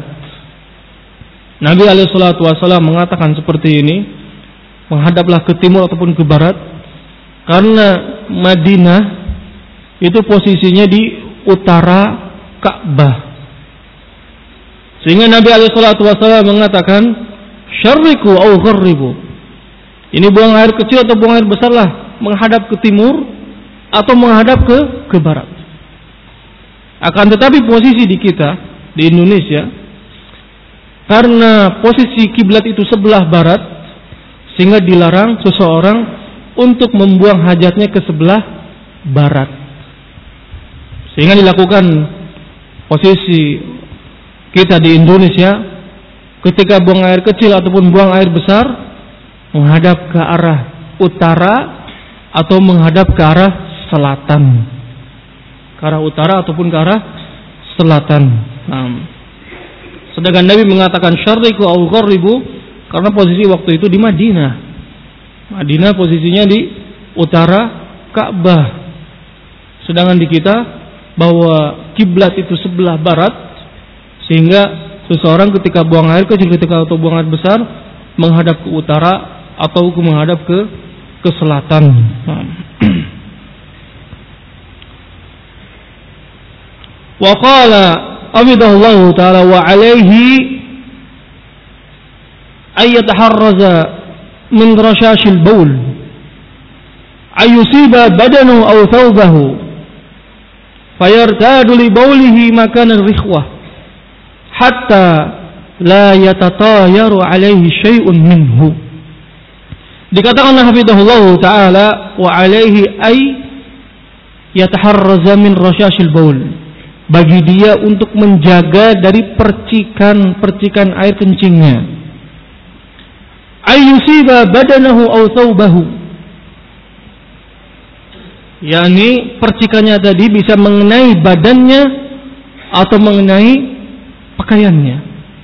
Nabi alaihi salatu wasallam mengatakan seperti ini, menghadaplah ke timur ataupun ke barat, karena Madinah itu posisinya di utara Ka'bah. Sehingga Nabi alaihi salatu wasallam mengatakan syarriku aw gharribu. Ini buang air kecil atau buang air besarlah menghadap ke timur atau menghadap ke barat. Akan tetapi posisi di kita di Indonesia, karena posisi kiblat itu sebelah barat, sehingga dilarang seseorang untuk membuang hajatnya ke sebelah barat. Sehingga dilakukan posisi kita di Indonesia ketika buang air kecil ataupun buang air besar menghadap ke arah utara atau menghadap ke arah selatan, ke arah utara ataupun ke arah selatan. Sedangkan Nabi mengatakan syarriku aw gharribu karena posisi waktu itu di Madinah. Madinah posisinya di utara Ka'bah. Sedangkan di kita bahwa kiblat itu sebelah barat, sehingga seseorang ketika buang air kecil atau buang air besar menghadap ke utara atau menghadap ke selatan. Wa qala hafidhahullahu ta'ala, wa alaihi ay yataharraza min rashashil baul ay yusiba badanahu aw thawbahu fayartadu li baulihi makana rikhwah hatta la yatatayaru alaihi syai'un minhu. Dikatakan hafidhahullahu ta'ala, wa alaihi ay yataharraza min rashashil baul, bagi dia untuk menjaga dari percikan-percikan air kencingnya. Ay yusiba badanahu aw thawbahu, yakni percikannya tadi bisa mengenai badannya atau mengenai pakaiannya.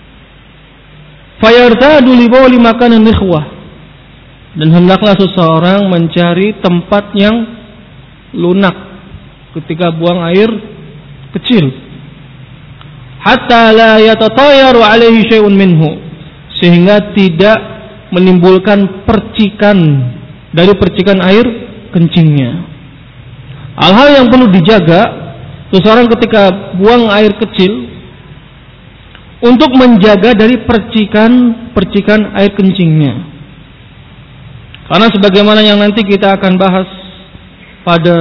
Fayartadu li bauli makanan ikhwah, dan hendaklah seseorang mencari tempat yang lunak ketika buang air kecil. Hatta la yatatayaru alaihi syai'un minhu, sehingga tidak menimbulkan percikan dari percikan air kencingnya. Hal-hal yang perlu dijaga seseorang ketika buang air kecil untuk menjaga dari percikan air kencingnya. Karena sebagaimana yang nanti kita akan bahas pada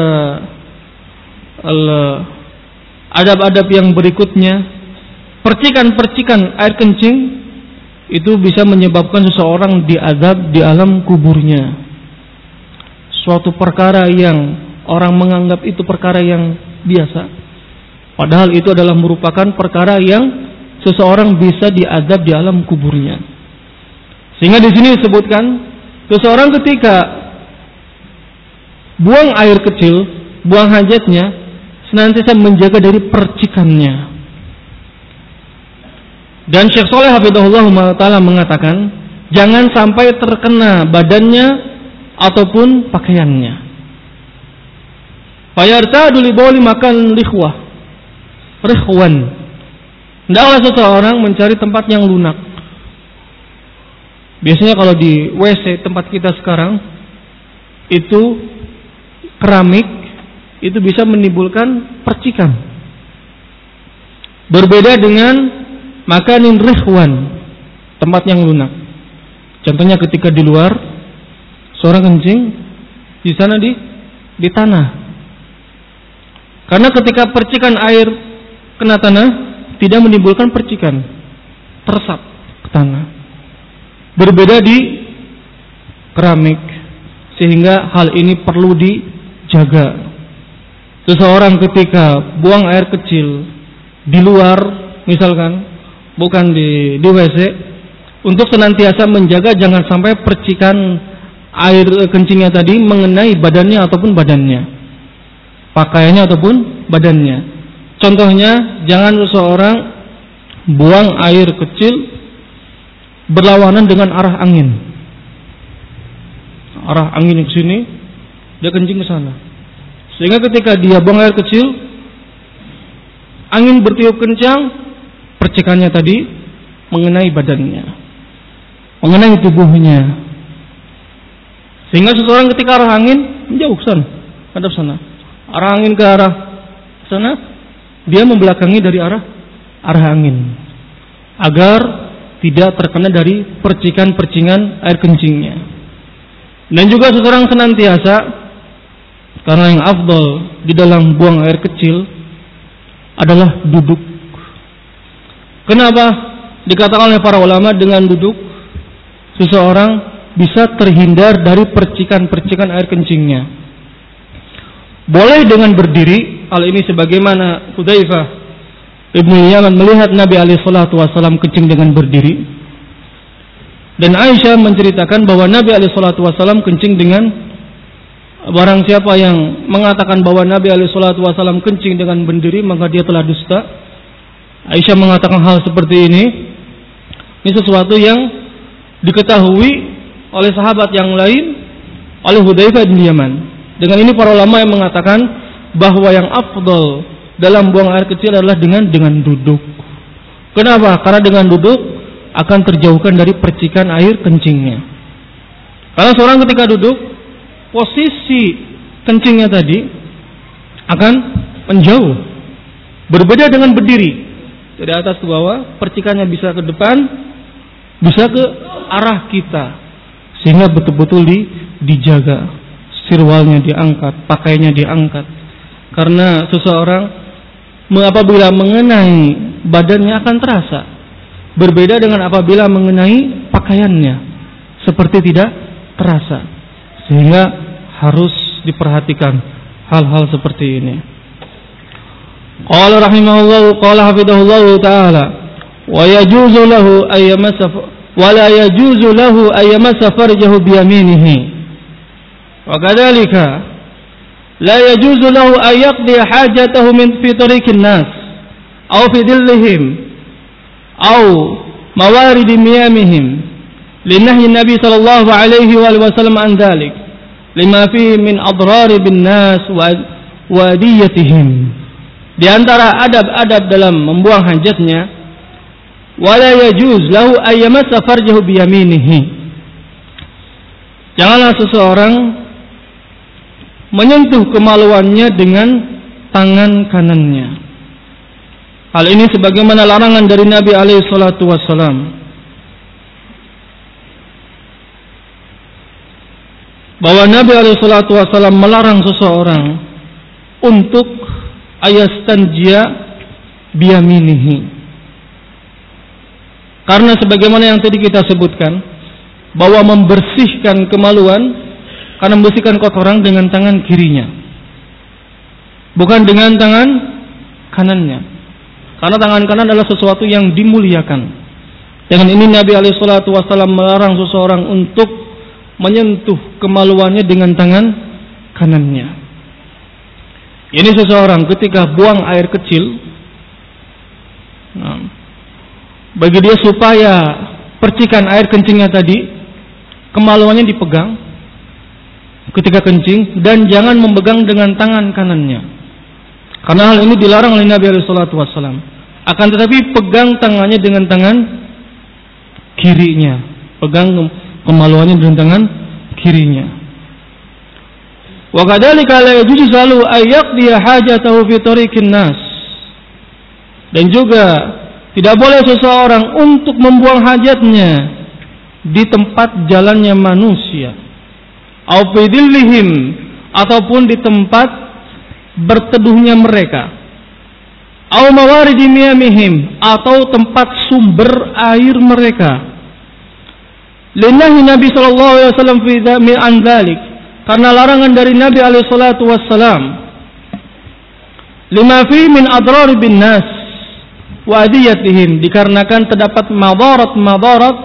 adab-adab yang berikutnya, percikan-percikan air kencing itu bisa menyebabkan seseorang diazab di alam kuburnya. Suatu perkara yang orang menganggap itu perkara yang biasa, padahal itu adalah merupakan perkara yang seseorang bisa diazab di alam kuburnya. Sehingga di sini disebutkan, seseorang ketika buang air kecil, buang hajatnya, senantiasa menjaga dari percikannya. Dan Syekh Shalih hafidhahullah ta'ala mengatakan, jangan sampai terkena badannya ataupun pakaiannya. Fayartadu li bauli makan rikhwan. Hendaklah seseorang mencari tempat yang lunak. Biasanya kalau di WC tempat kita sekarang itu keramik, itu bisa menimbulkan percikan. Berbeda dengan makanin rikhwan, tempat yang lunak. Contohnya ketika di luar seorang kencing, di sana di tanah. Karena ketika percikan air kena tanah tidak menimbulkan percikan, teresap ke tanah. Berbeda di keramik, sehingga hal ini perlu dijaga. Seseorang ketika buang air kecil di luar, misalkan bukan di WC, untuk senantiasa menjaga jangan sampai percikan air kencingnya tadi mengenai badannya ataupun badannya, pakaiannya ataupun badannya. Contohnya, jangan seseorang buang air kecil berlawanan dengan arah angin. Arah angin ke sini, dia kencing ke sana. Sehingga ketika dia buang air kecil, angin bertiup kencang, percikannya tadi mengenai badannya, mengenai tubuhnya. Sehingga seseorang ketika arah angin menjauh ke sana, hadap sana. Arah angin ke arah sana, dia membelakangi dari arah angin, agar tidak terkena dari percikan-percikan air kencingnya. Dan juga seseorang senantiasa, karena yang afdal di dalam buang air kecil adalah duduk. Kenapa dikatakan oleh para ulama dengan duduk seseorang bisa terhindar dari percikan-percikan air kencingnya? Boleh dengan berdiri, hal ini sebagaimana Hudzaifah Ibnu Yaman melihat Nabi alaihi salatu wasallam kencing dengan berdiri. Dan Aisyah menceritakan bahwa Nabi alaihi salatu wasallam kencing dengan, barang siapa yang mengatakan bahwa Nabi alaihi salatu wasallam kencing dengan berdiri, maka dia telah dusta. Aisyah mengatakan hal seperti ini sesuatu yang diketahui oleh sahabat yang lain, oleh Hudzaifah bin Yaman. Dengan ini para ulama yang mengatakan bahwa yang afdal dalam buang air kecil adalah dengan duduk. Kenapa? Karena dengan duduk akan terjauhkan dari percikan air kencingnya. Karena seorang ketika duduk, posisi kencingnya tadi akan menjauh. Berbeda dengan berdiri. dari atas ke bawah, percikannya bisa ke depan, bisa ke arah kita, sehingga betul-betul dijaga, sirwalnya diangkat, pakaiannya diangkat. Karena seseorang apabila mengenai badannya akan terasa, berbeda dengan apabila mengenai pakaiannya, seperti tidak terasa. Sehingga harus diperhatikan hal-hal seperti ini. Qala rahimahullah, qala hafidhahullah ta'ala, wa yajuzu lahu ayyamasa wa la yajuzu lahu ayyamasa farjahu bi yaminihi. Wa kadzalika la yajuzu lahu ay yaqdi hajatahu min fi tariqin nas aw fi dhillihim aw mawarid miyamihim linahyi Nabi sallallahu alaihi wasallam an dzalik lima fihi min adrar bin nas wa adiyatihim. Di antara adab-adab dalam membuang hajatnya, wala yajuz lahu ayyamassa farjahu bi yaminihi. Janganlah seseorang menyentuh kemaluannya dengan tangan kanannya. Hal ini sebagaimana larangan dari Nabi alaihi salatu wassalam, bahwa Nabi alaihi salatu wassalam melarang seseorang untuk ayastanjia biyaminihi. Karena sebagaimana yang tadi kita sebutkan, bahwa membersihkan kemaluan, karena membersihkan kotoran dengan tangan kirinya, bukan dengan tangan kanannya. Karena tangan kanan adalah sesuatu yang dimuliakan. Dengan ini Nabi alaihi salatu wasallam melarang seseorang untuk menyentuh kemaluannya dengan tangan kanannya. Ini seseorang ketika buang air kecil, bagi dia supaya percikan air kencingnya tadi, kemaluannya dipegang ketika kencing, dan jangan memegang dengan tangan kanannya. Karena hal ini dilarang oleh Nabi sallallahu alaihi wasallam. Akan tetapi pegang tangannya dengan tangan kirinya, pegang kemaluannya dengan tangan kirinya. Wa kadzalika la yajuzu salu ay yaqdi hajatahu fi tariqin nas. Dan juga tidak boleh seseorang untuk membuang hajatnya di tempat jalannya manusia, au fi dhillihim, ataupun di tempat berteduhnya mereka, au mawaridi miyamihim, atau tempat sumber air mereka. Linahi Nabi sallallahu alaihi wasallam fi an dzalik, karena larangan dari Nabi alaihi salatu wassalam, lima fi min adrar bin nas wa adiyatihim, dikarenakan terdapat madarat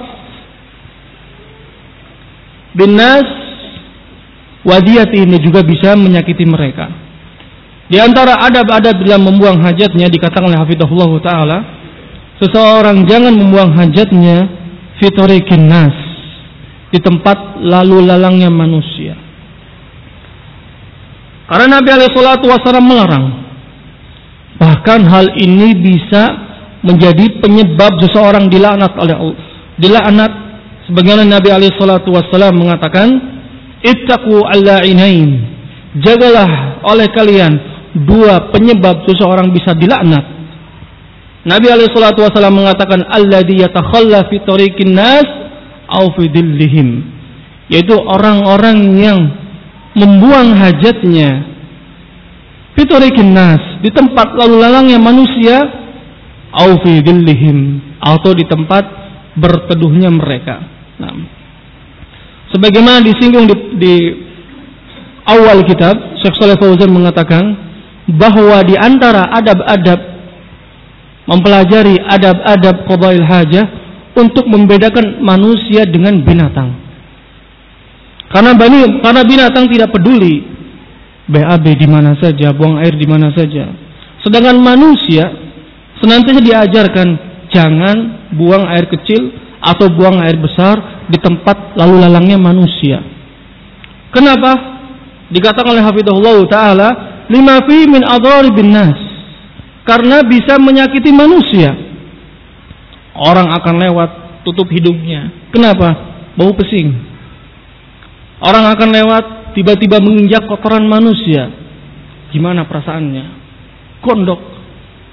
bin nas wa adiyatihim, juga bisa menyakiti mereka. Di antara adab-adab dalam membuang hajatnya, dikatakan oleh hafizahullah taala, seseorang jangan membuang hajatnya fi tariqin nas, di tempat lalu lalangnya manusia. Karena Nabi alaihi salatu wasallam melarang. Bahkan hal ini bisa menjadi penyebab seseorang dilaknat oleh Allah. Dilaknat, sebagaimana Nabi alaihi salatu wasallam mengatakan, ittaqu al-la'inain. Jagalah oleh kalian dua penyebab seseorang bisa dilaknat. Nabi alaihi salatu wasallam mengatakan, alladzi yatakhalla fi tariqin nas aw fi dhillihim, yaitu orang-orang yang membuang hajatnya fitorikin nas, di tempat lalu lalangnya manusia, au fi dhillihim, atau di tempat berteduhnya mereka. Nah, sebagaimana disinggung di awal kitab, Syekh Shalih Fauzan mengatakan bahwa di antara adab-adab mempelajari adab-adab qadail hajah untuk membedakan manusia dengan binatang. Karena binatang tidak peduli BAB di mana saja, buang air di mana saja. Sedangkan manusia senantiasa diajarkan jangan buang air kecil atau buang air besar di tempat lalu lalangnya manusia. Kenapa? Dikatakan oleh hafizahullah taala, lima fi min adrar bin nas, karena bisa menyakiti manusia. Orang akan lewat tutup hidungnya. Kenapa? Bau pesing. Orang akan lewat, tiba-tiba menginjak kotoran manusia. Gimana perasaannya? Gondok.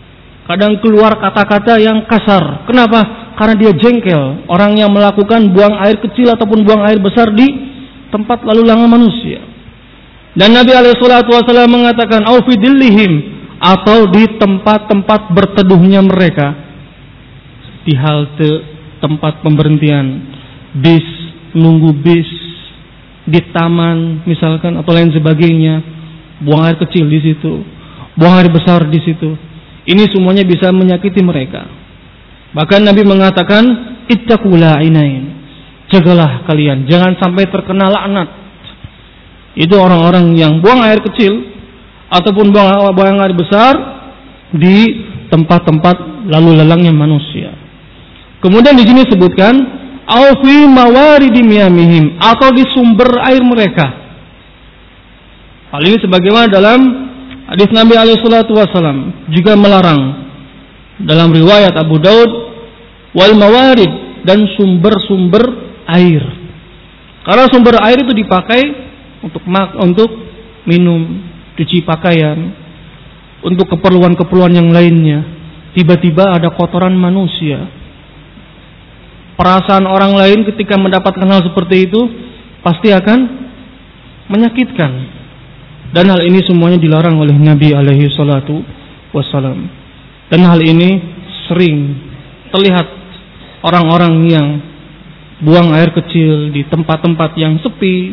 kadang keluar kata-kata yang kasar. Kenapa? Karena dia jengkel orang yang melakukan buang air kecil ataupun buang air besar di tempat lalu lalang manusia. Dan Nabi SAW mengatakan au fi dillihim, atau di tempat-tempat berteduhnya mereka, di halte, tempat pemberhentian bis, nunggu bis, di taman misalkan atau lain sebagainya, buang air kecil di situ, buang air besar di situ. Ini semuanya bisa menyakiti mereka. Bahkan Nabi mengatakan ittaqu la'inain, jagalah kalian jangan sampai terkena laknat. Itu orang-orang yang buang air kecil ataupun buang air besar di tempat-tempat lalu lalangnya manusia. Kemudian di sini sebutkan au fi mawaridi miyamihim, atau di sumber air mereka. Hal ini sebagaimana dalam hadis Nabi SAW juga melarang dalam riwayat Abu Daud, wal mawarid, dan sumber-sumber air. Karena sumber air itu dipakai untuk minum, cuci pakaian, untuk keperluan-keperluan yang lainnya. Tiba-tiba ada kotoran manusia. Perasaan orang lain ketika mendapatkan hal seperti itu pasti akan menyakitkan. Dan hal ini semuanya dilarang oleh Nabi alaihi salatu wassalam. Dan hal ini sering terlihat orang-orang yang buang air kecil di tempat-tempat yang sepi,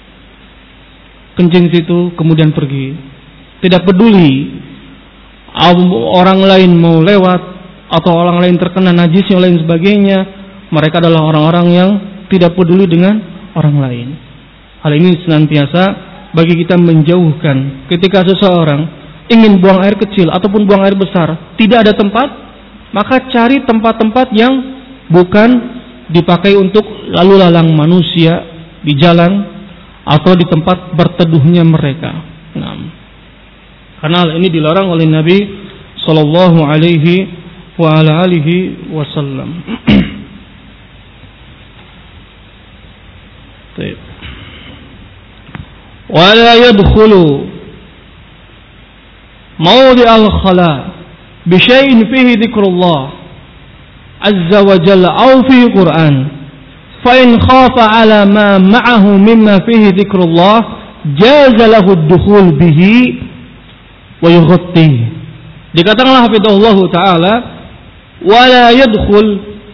kencing situ kemudian pergi. Tidak peduli orang lain mau lewat atau orang lain terkena najis yang lain sebagainya, mereka adalah orang-orang yang tidak peduli dengan orang lain. Hal ini senantiasa bagi kita menjauhkan. Ketika seseorang ingin buang air kecil ataupun buang air besar, tidak ada tempat, maka cari tempat-tempat yang bukan dipakai untuk lalu lalang manusia di jalan atau di tempat berteduhnya mereka. Nah, karena hal ini dilarang oleh Nabi sallallahu alaihi wa ala alihi wasallam. Baik. Wala yadkhulu mawdi' al-khala bi syai'in fihi dzikrullah azza wa jalla aw fi Qur'an fa in khafa 'ala ma ma'ahu mimma fihi dzikrullah jaza lahu ad-dukhul bihi wa yughatti. Dikatakanlah hafizahullah taala wala yadkhul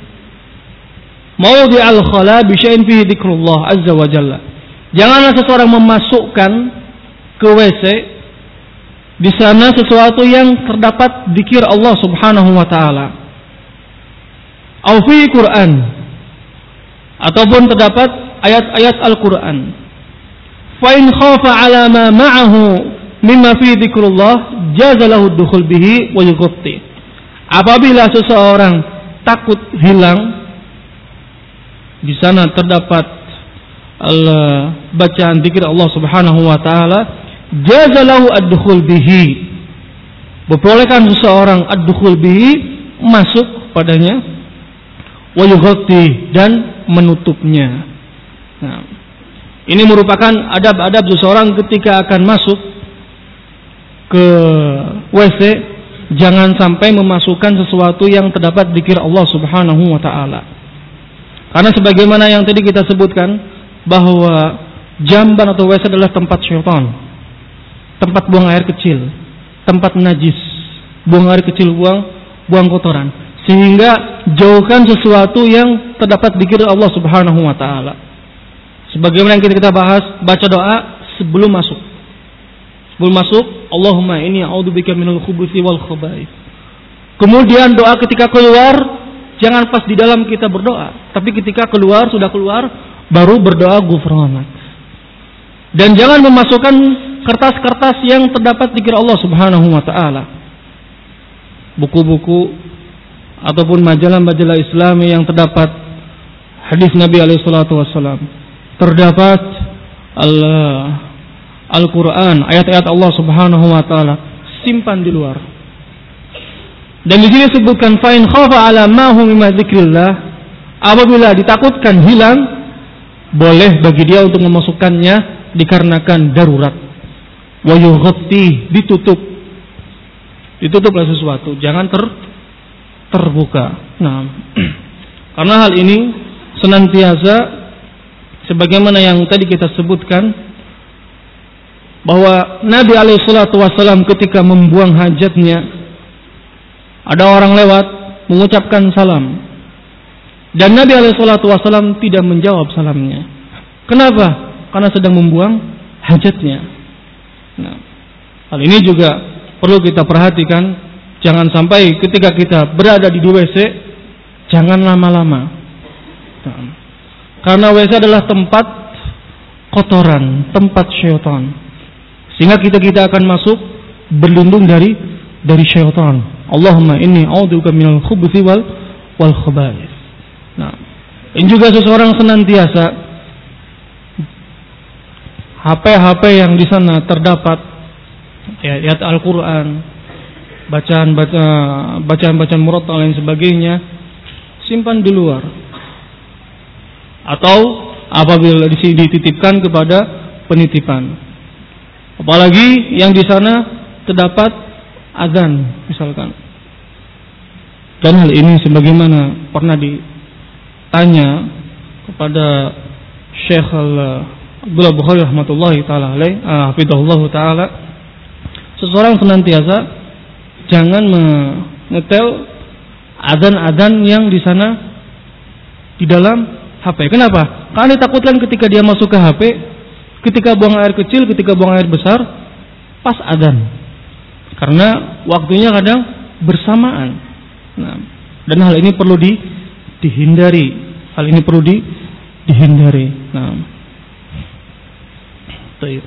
mawdi' al-khala bi syai'in fihi dzikrullah azza wa jalla. Janganlah seseorang memasukkan ke WC di sana sesuatu yang terdapat zikir Allah Subhanahu wa taala. Au fi Quran, ataupun terdapat ayat-ayat Al-Qur'an. Fa in khafa 'ala ma ma'ahu mimma fi dzikrullah jaza lahu ad-dukhul bihi wa yughatti. Apabila seseorang takut hilang di sana terdapat bacaan zikir Allah Subhanahu wa taala, jazalahu ad-dukhul bihi. Diperbolehkan seseorang ad-dukhul bihi, masuk padanya, wa yughatti, dan menutupnya. Nah, ini merupakan adab-adab seseorang ketika akan masuk ke WC, jangan sampai memasukkan sesuatu yang terdapat zikir Allah Subhanahu wa taala. Karena sebagaimana yang tadi kita sebutkan, bahwa jamban atau WC adalah tempat syaitan, tempat buang air kecil, tempat najis, buang air kecil, buang kotoran. Sehingga jauhkan sesuatu yang terdapat zikir Allah Subhanahu wa taala. Sebagaimana yang kita bahas, baca doa sebelum masuk. Sebelum masuk, Allahumma inni a'udzubika minal khubuthi wal khaba'ith. Kemudian doa ketika keluar, jangan pas di dalam kita berdoa, tapi ketika keluar, sudah keluar, baru berdoa ghufranak. Dan jangan memasukkan kertas-kertas yang terdapat zikir Allah Subhanahu wa taala. Buku-buku ataupun majalah-majalah Islami yang terdapat hadis Nabi alaihi salatu wasallam, terdapat Al-Qur'an, ayat-ayat Allah Subhanahu wa taala, simpan di luar. Dan di sini disebutkan fa in khafa 'ala ma hum min dzikrillah, apabila ditakutkan hilang, boleh bagi dia untuk memasukkannya dikarenakan darurat. Wa yughatti, ditutup. ditutup oleh sesuatu, jangan terbuka. Nah, karena hal ini senantiasa sebagaimana yang tadi kita sebutkan bahwa Nabi SAW ketika membuang hajatnya, ada orang lewat mengucapkan salam dan Nabi SAW tidak menjawab salamnya. Kenapa? Karena sedang membuang hajatnya. Nah, hal ini juga perlu kita perhatikan. Jangan sampai ketika kita berada di WC, jangan lama-lama. Nah, karena WC adalah tempat kotoran, tempat syaitan. Sehingga kita akan masuk berlindung dari syaitan. Allahumma inni a'udzubika minal khubuthi wal khaba'ith. Nah, ini juga seseorang senantiasa HP yang di sana terdapat ayat Al-Qur'an, bacaan murattal dan sebagainya, simpan di luar. Atau apabila dititipkan kepada penitipan. Apalagi yang di sana terdapat azan misalkan. Dan hal ini sebagaimana pernah ditanya kepada Syekh Abdullah Bukhari rahmatullahi taala alaih, hafizahullah taala, seseorang senantiasa jangan menyetel azan-azan yang di sana di dalam HP. Kenapa? Karena ditakutkan ketika dia masuk ke HP, ketika buang air kecil, ketika buang air besar, pas adzan. Karena waktunya kadang bersamaan. Nah, dan hal ini perlu dihindari. Hal ini perlu dihindari. Nah, baik.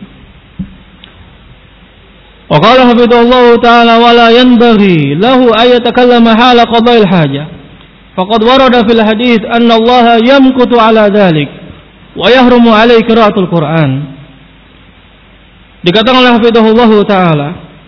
Wa qala hafidhahullah ta'ala wa la yanbaghi lahu ay yatakallama hala qada'il hajah. Faqad warada fil hadits anna Allah yamkutu ala dhalik wa yahrumu alaihi qiraatul Qur'an. Dikatakan oleh hafizahullah taala,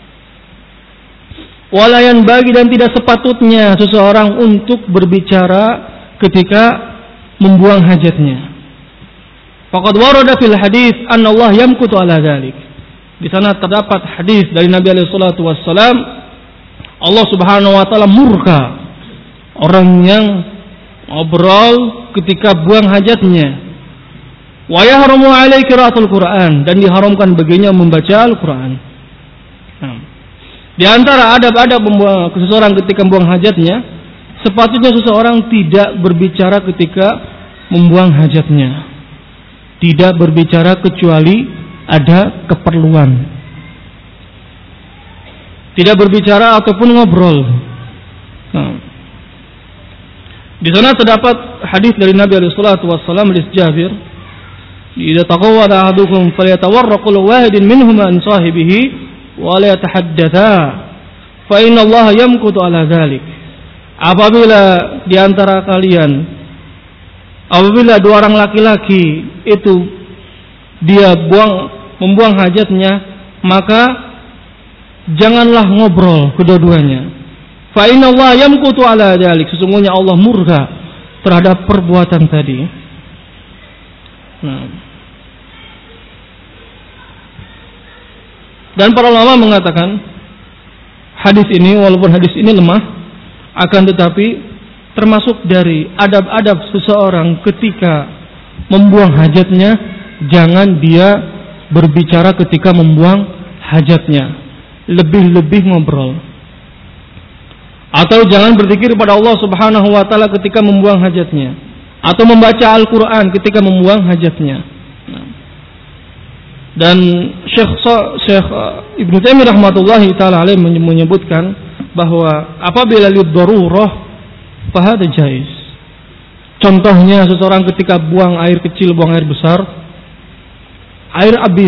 walayan bagi dan tidak sepatutnya seseorang untuk berbicara ketika membuang hajatnya. Faqad warada fil hadits anna Allah yamkutu ala dhalik. Di sana terdapat hadis dari Nabi alaihi salatu wassalam, Allah Subhanahu wa taala murka orang yang ngobrol ketika buang hajatnya. Wa yahrumu alaihi qiraatul Qur'an, dan diharamkan baginya membaca Al-Qur'an. Nah, di antara adab-adab seseorang ketika membuang hajatnya, sepatutnya seseorang tidak berbicara ketika membuang hajatnya. Tidak berbicara kecuali ada keperluan. Tidak berbicara ataupun ngobrol. Nah, di sana terdapat hadis dari Nabi alaihi salatu wassalam, hadis Jabir, idza taqawwada ahadukum falyatawarraqul wahidin minhum an sahibihi wa la yatahaddatha fa inna Allah yamkutu ala dzalik. Apabila di antara kalian, apabila dua orang laki-laki itu dia membuang hajatnya, maka janganlah ngobrol kedua-duanya. Fa inna Allah yamkutu ala dzalik, sesungguhnya Allah murka terhadap perbuatan tadi. Nah, dan para ulama mengatakan hadis ini, walaupun hadis ini lemah, akan tetapi termasuk dari adab-adab seseorang ketika membuang hajatnya, jangan dia berbicara ketika membuang hajatnya, lebih-lebih ngobrol. Atau jangan berzikir kepada Allah Subhanahu wa taala ketika membuang hajatnya, atau membaca Al-Qur'an ketika membuang hajatnya. Dan Syekh Ibnu Taimiyah rahmatullahi taala alaih menyebutkan bahwa apabila liddarurah fa hada jaiz. Contohnya seseorang ketika buang air kecil, buang air besar, air habis,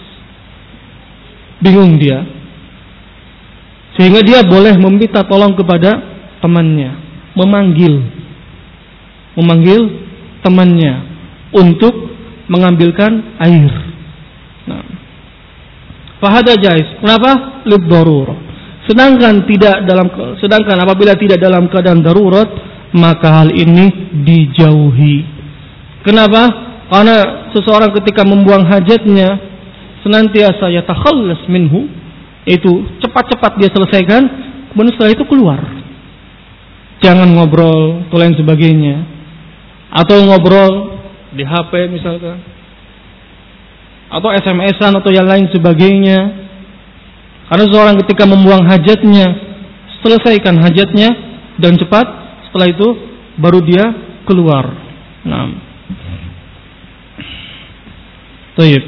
bingung dia, sehingga dia boleh meminta tolong kepada temannya, memanggil temannya untuk mengambilkan air. Nah, fahada jaiz. Kenapa? Liddarurah. Sedangkan apabila tidak dalam keadaan darurat, maka hal ini dijauhi. Kenapa? Karena seseorang ketika membuang hajatnya senantiasa yatakhallas minhu, itu cepat-cepat dia selesaikan, kemudian setelah itu keluar. Jangan ngobrol atau lain sebagainya, atau ngobrol di HP misalkan, atau SMS-an atau yang lain sebagainya. Karena seorang ketika membuang hajatnya, selesaikan hajatnya dan cepat, setelah itu baru dia keluar. Nah, baik.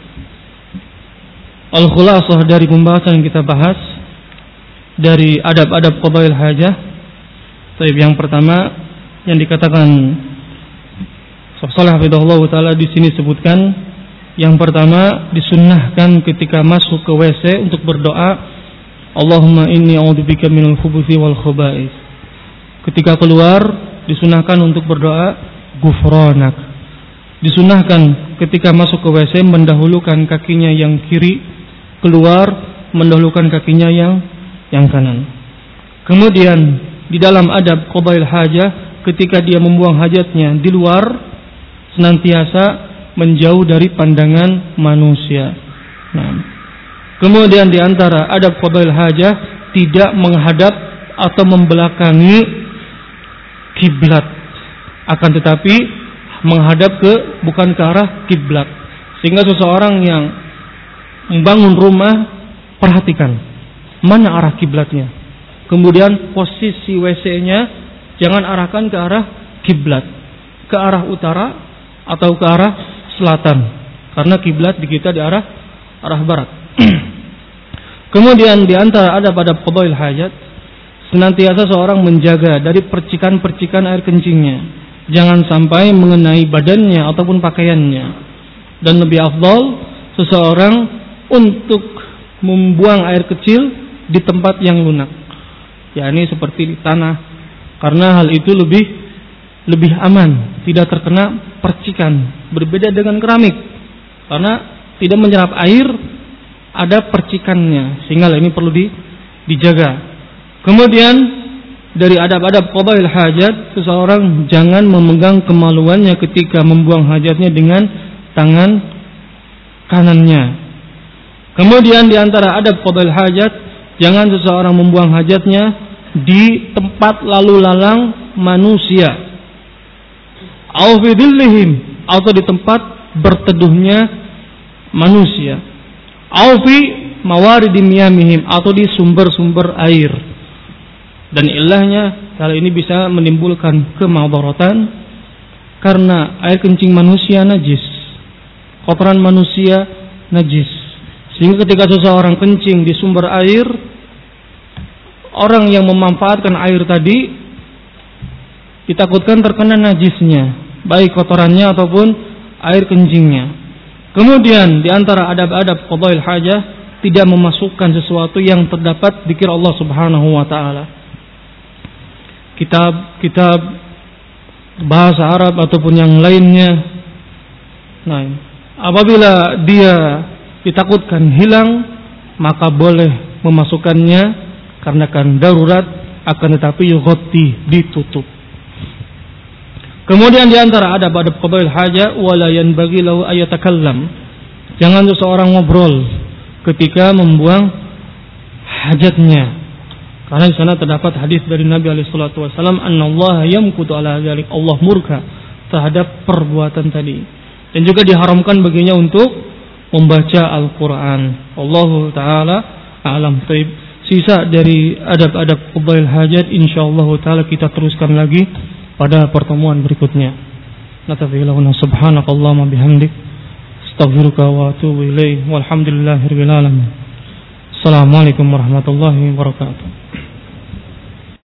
Al-khulasah dari pembahasan yang kita bahas dari adab-adab qadail hajah. Baik, yang pertama yang dikatakan Salih hafizahullah taala di sini sebutkan, yang pertama disunnahkan ketika masuk ke WC untuk berdoa, Allahumma inni a'udzubika minal khubuthi wal khaba'is. Ketika keluar disunnahkan untuk berdoa ghufranak. Disunnahkan ketika masuk ke WC mendahulukan kakinya yang kiri, keluar mendahulukan kakinya yang kanan. Kemudian di dalam adab qadail hajah, ketika dia membuang hajatnya di luar, senantiasa menjauh dari pandangan manusia. Nah, kemudian di antara adab qadail hajah, tidak menghadap atau membelakangi kiblat, akan tetapi menghadap bukan ke arah kiblat. Sehingga seseorang yang membangun rumah, perhatikan mana arah kiblatnya. Kemudian posisi WC-nya jangan arahkan ke arah kiblat, ke arah utara atau ke arah selatan, karena kiblat di kita di arah barat. Kemudian di antara adab-adab qadail hajat, senantiasa seorang menjaga dari percikan-percikan air kencingnya, jangan sampai mengenai badannya ataupun pakaiannya. Dan lebih afdal seseorang untuk membuang air kecil di tempat yang lunak, yakni seperti di tanah, karena hal itu lebih aman, tidak terkena percikan. Berbeda dengan keramik, karena tidak menyerap air, ada percikannya, sehingga ini perlu dijaga. Kemudian dari adab-adab qadail hajat, seseorang jangan memegang kemaluannya ketika membuang hajatnya dengan tangan kanannya. Kemudian di antara adab qadail hajat, jangan seseorang membuang hajatnya di tempat lalu lalang manusia, au fi dhillihim, atau di tempat berteduhnya manusia, au fi mawaridi miyamihim, atau di sumber-sumber air. Dan ilahnya hal ini bisa menimbulkan kemadaratan, karena air kencing manusia najis, kotoran manusia najis. Sehingga ketika seseorang kencing di sumber air, orang yang memanfaatkan air tadi ditakutkan terkena najisnya, baik kotorannya ataupun air kencingnya. Kemudian di antara adab-adab qadail hajah, tidak memasukkan sesuatu yang terdapat zikir Allah Subhanahu wa taala. Kitab bahasa Arab ataupun yang lainnya. Nah, apabila dia ditakutkan hilang, maka boleh memasukkannya karena kan darurat, akan tetapi yughatti, ditutup. Kemudian di antara adab-adab qadail hajah, wala yanbaghi lahu ayatakallam. Jangan seseorang ngobrol ketika membuang hajatnya. Karena di sana terdapat hadis dari Nabi alaihi salatu wasallam, "Annallaha yamkutu ala dzalik." Allah murka terhadap perbuatan tadi. Dan juga diharamkan baginya untuk membaca Al-Qur'an. Allahu taala a'lam. Sisa dari adab-adab qadail hajat insyaallah taala kita teruskan lagi pada pertemuan berikutnya. Natafilahuna subhanakallahumma bihamdik, astaghfiruka wa atubu ilaik, walhamdulillahirabbil alamin. Assalamualaikum warahmatullahi wabarakatuh.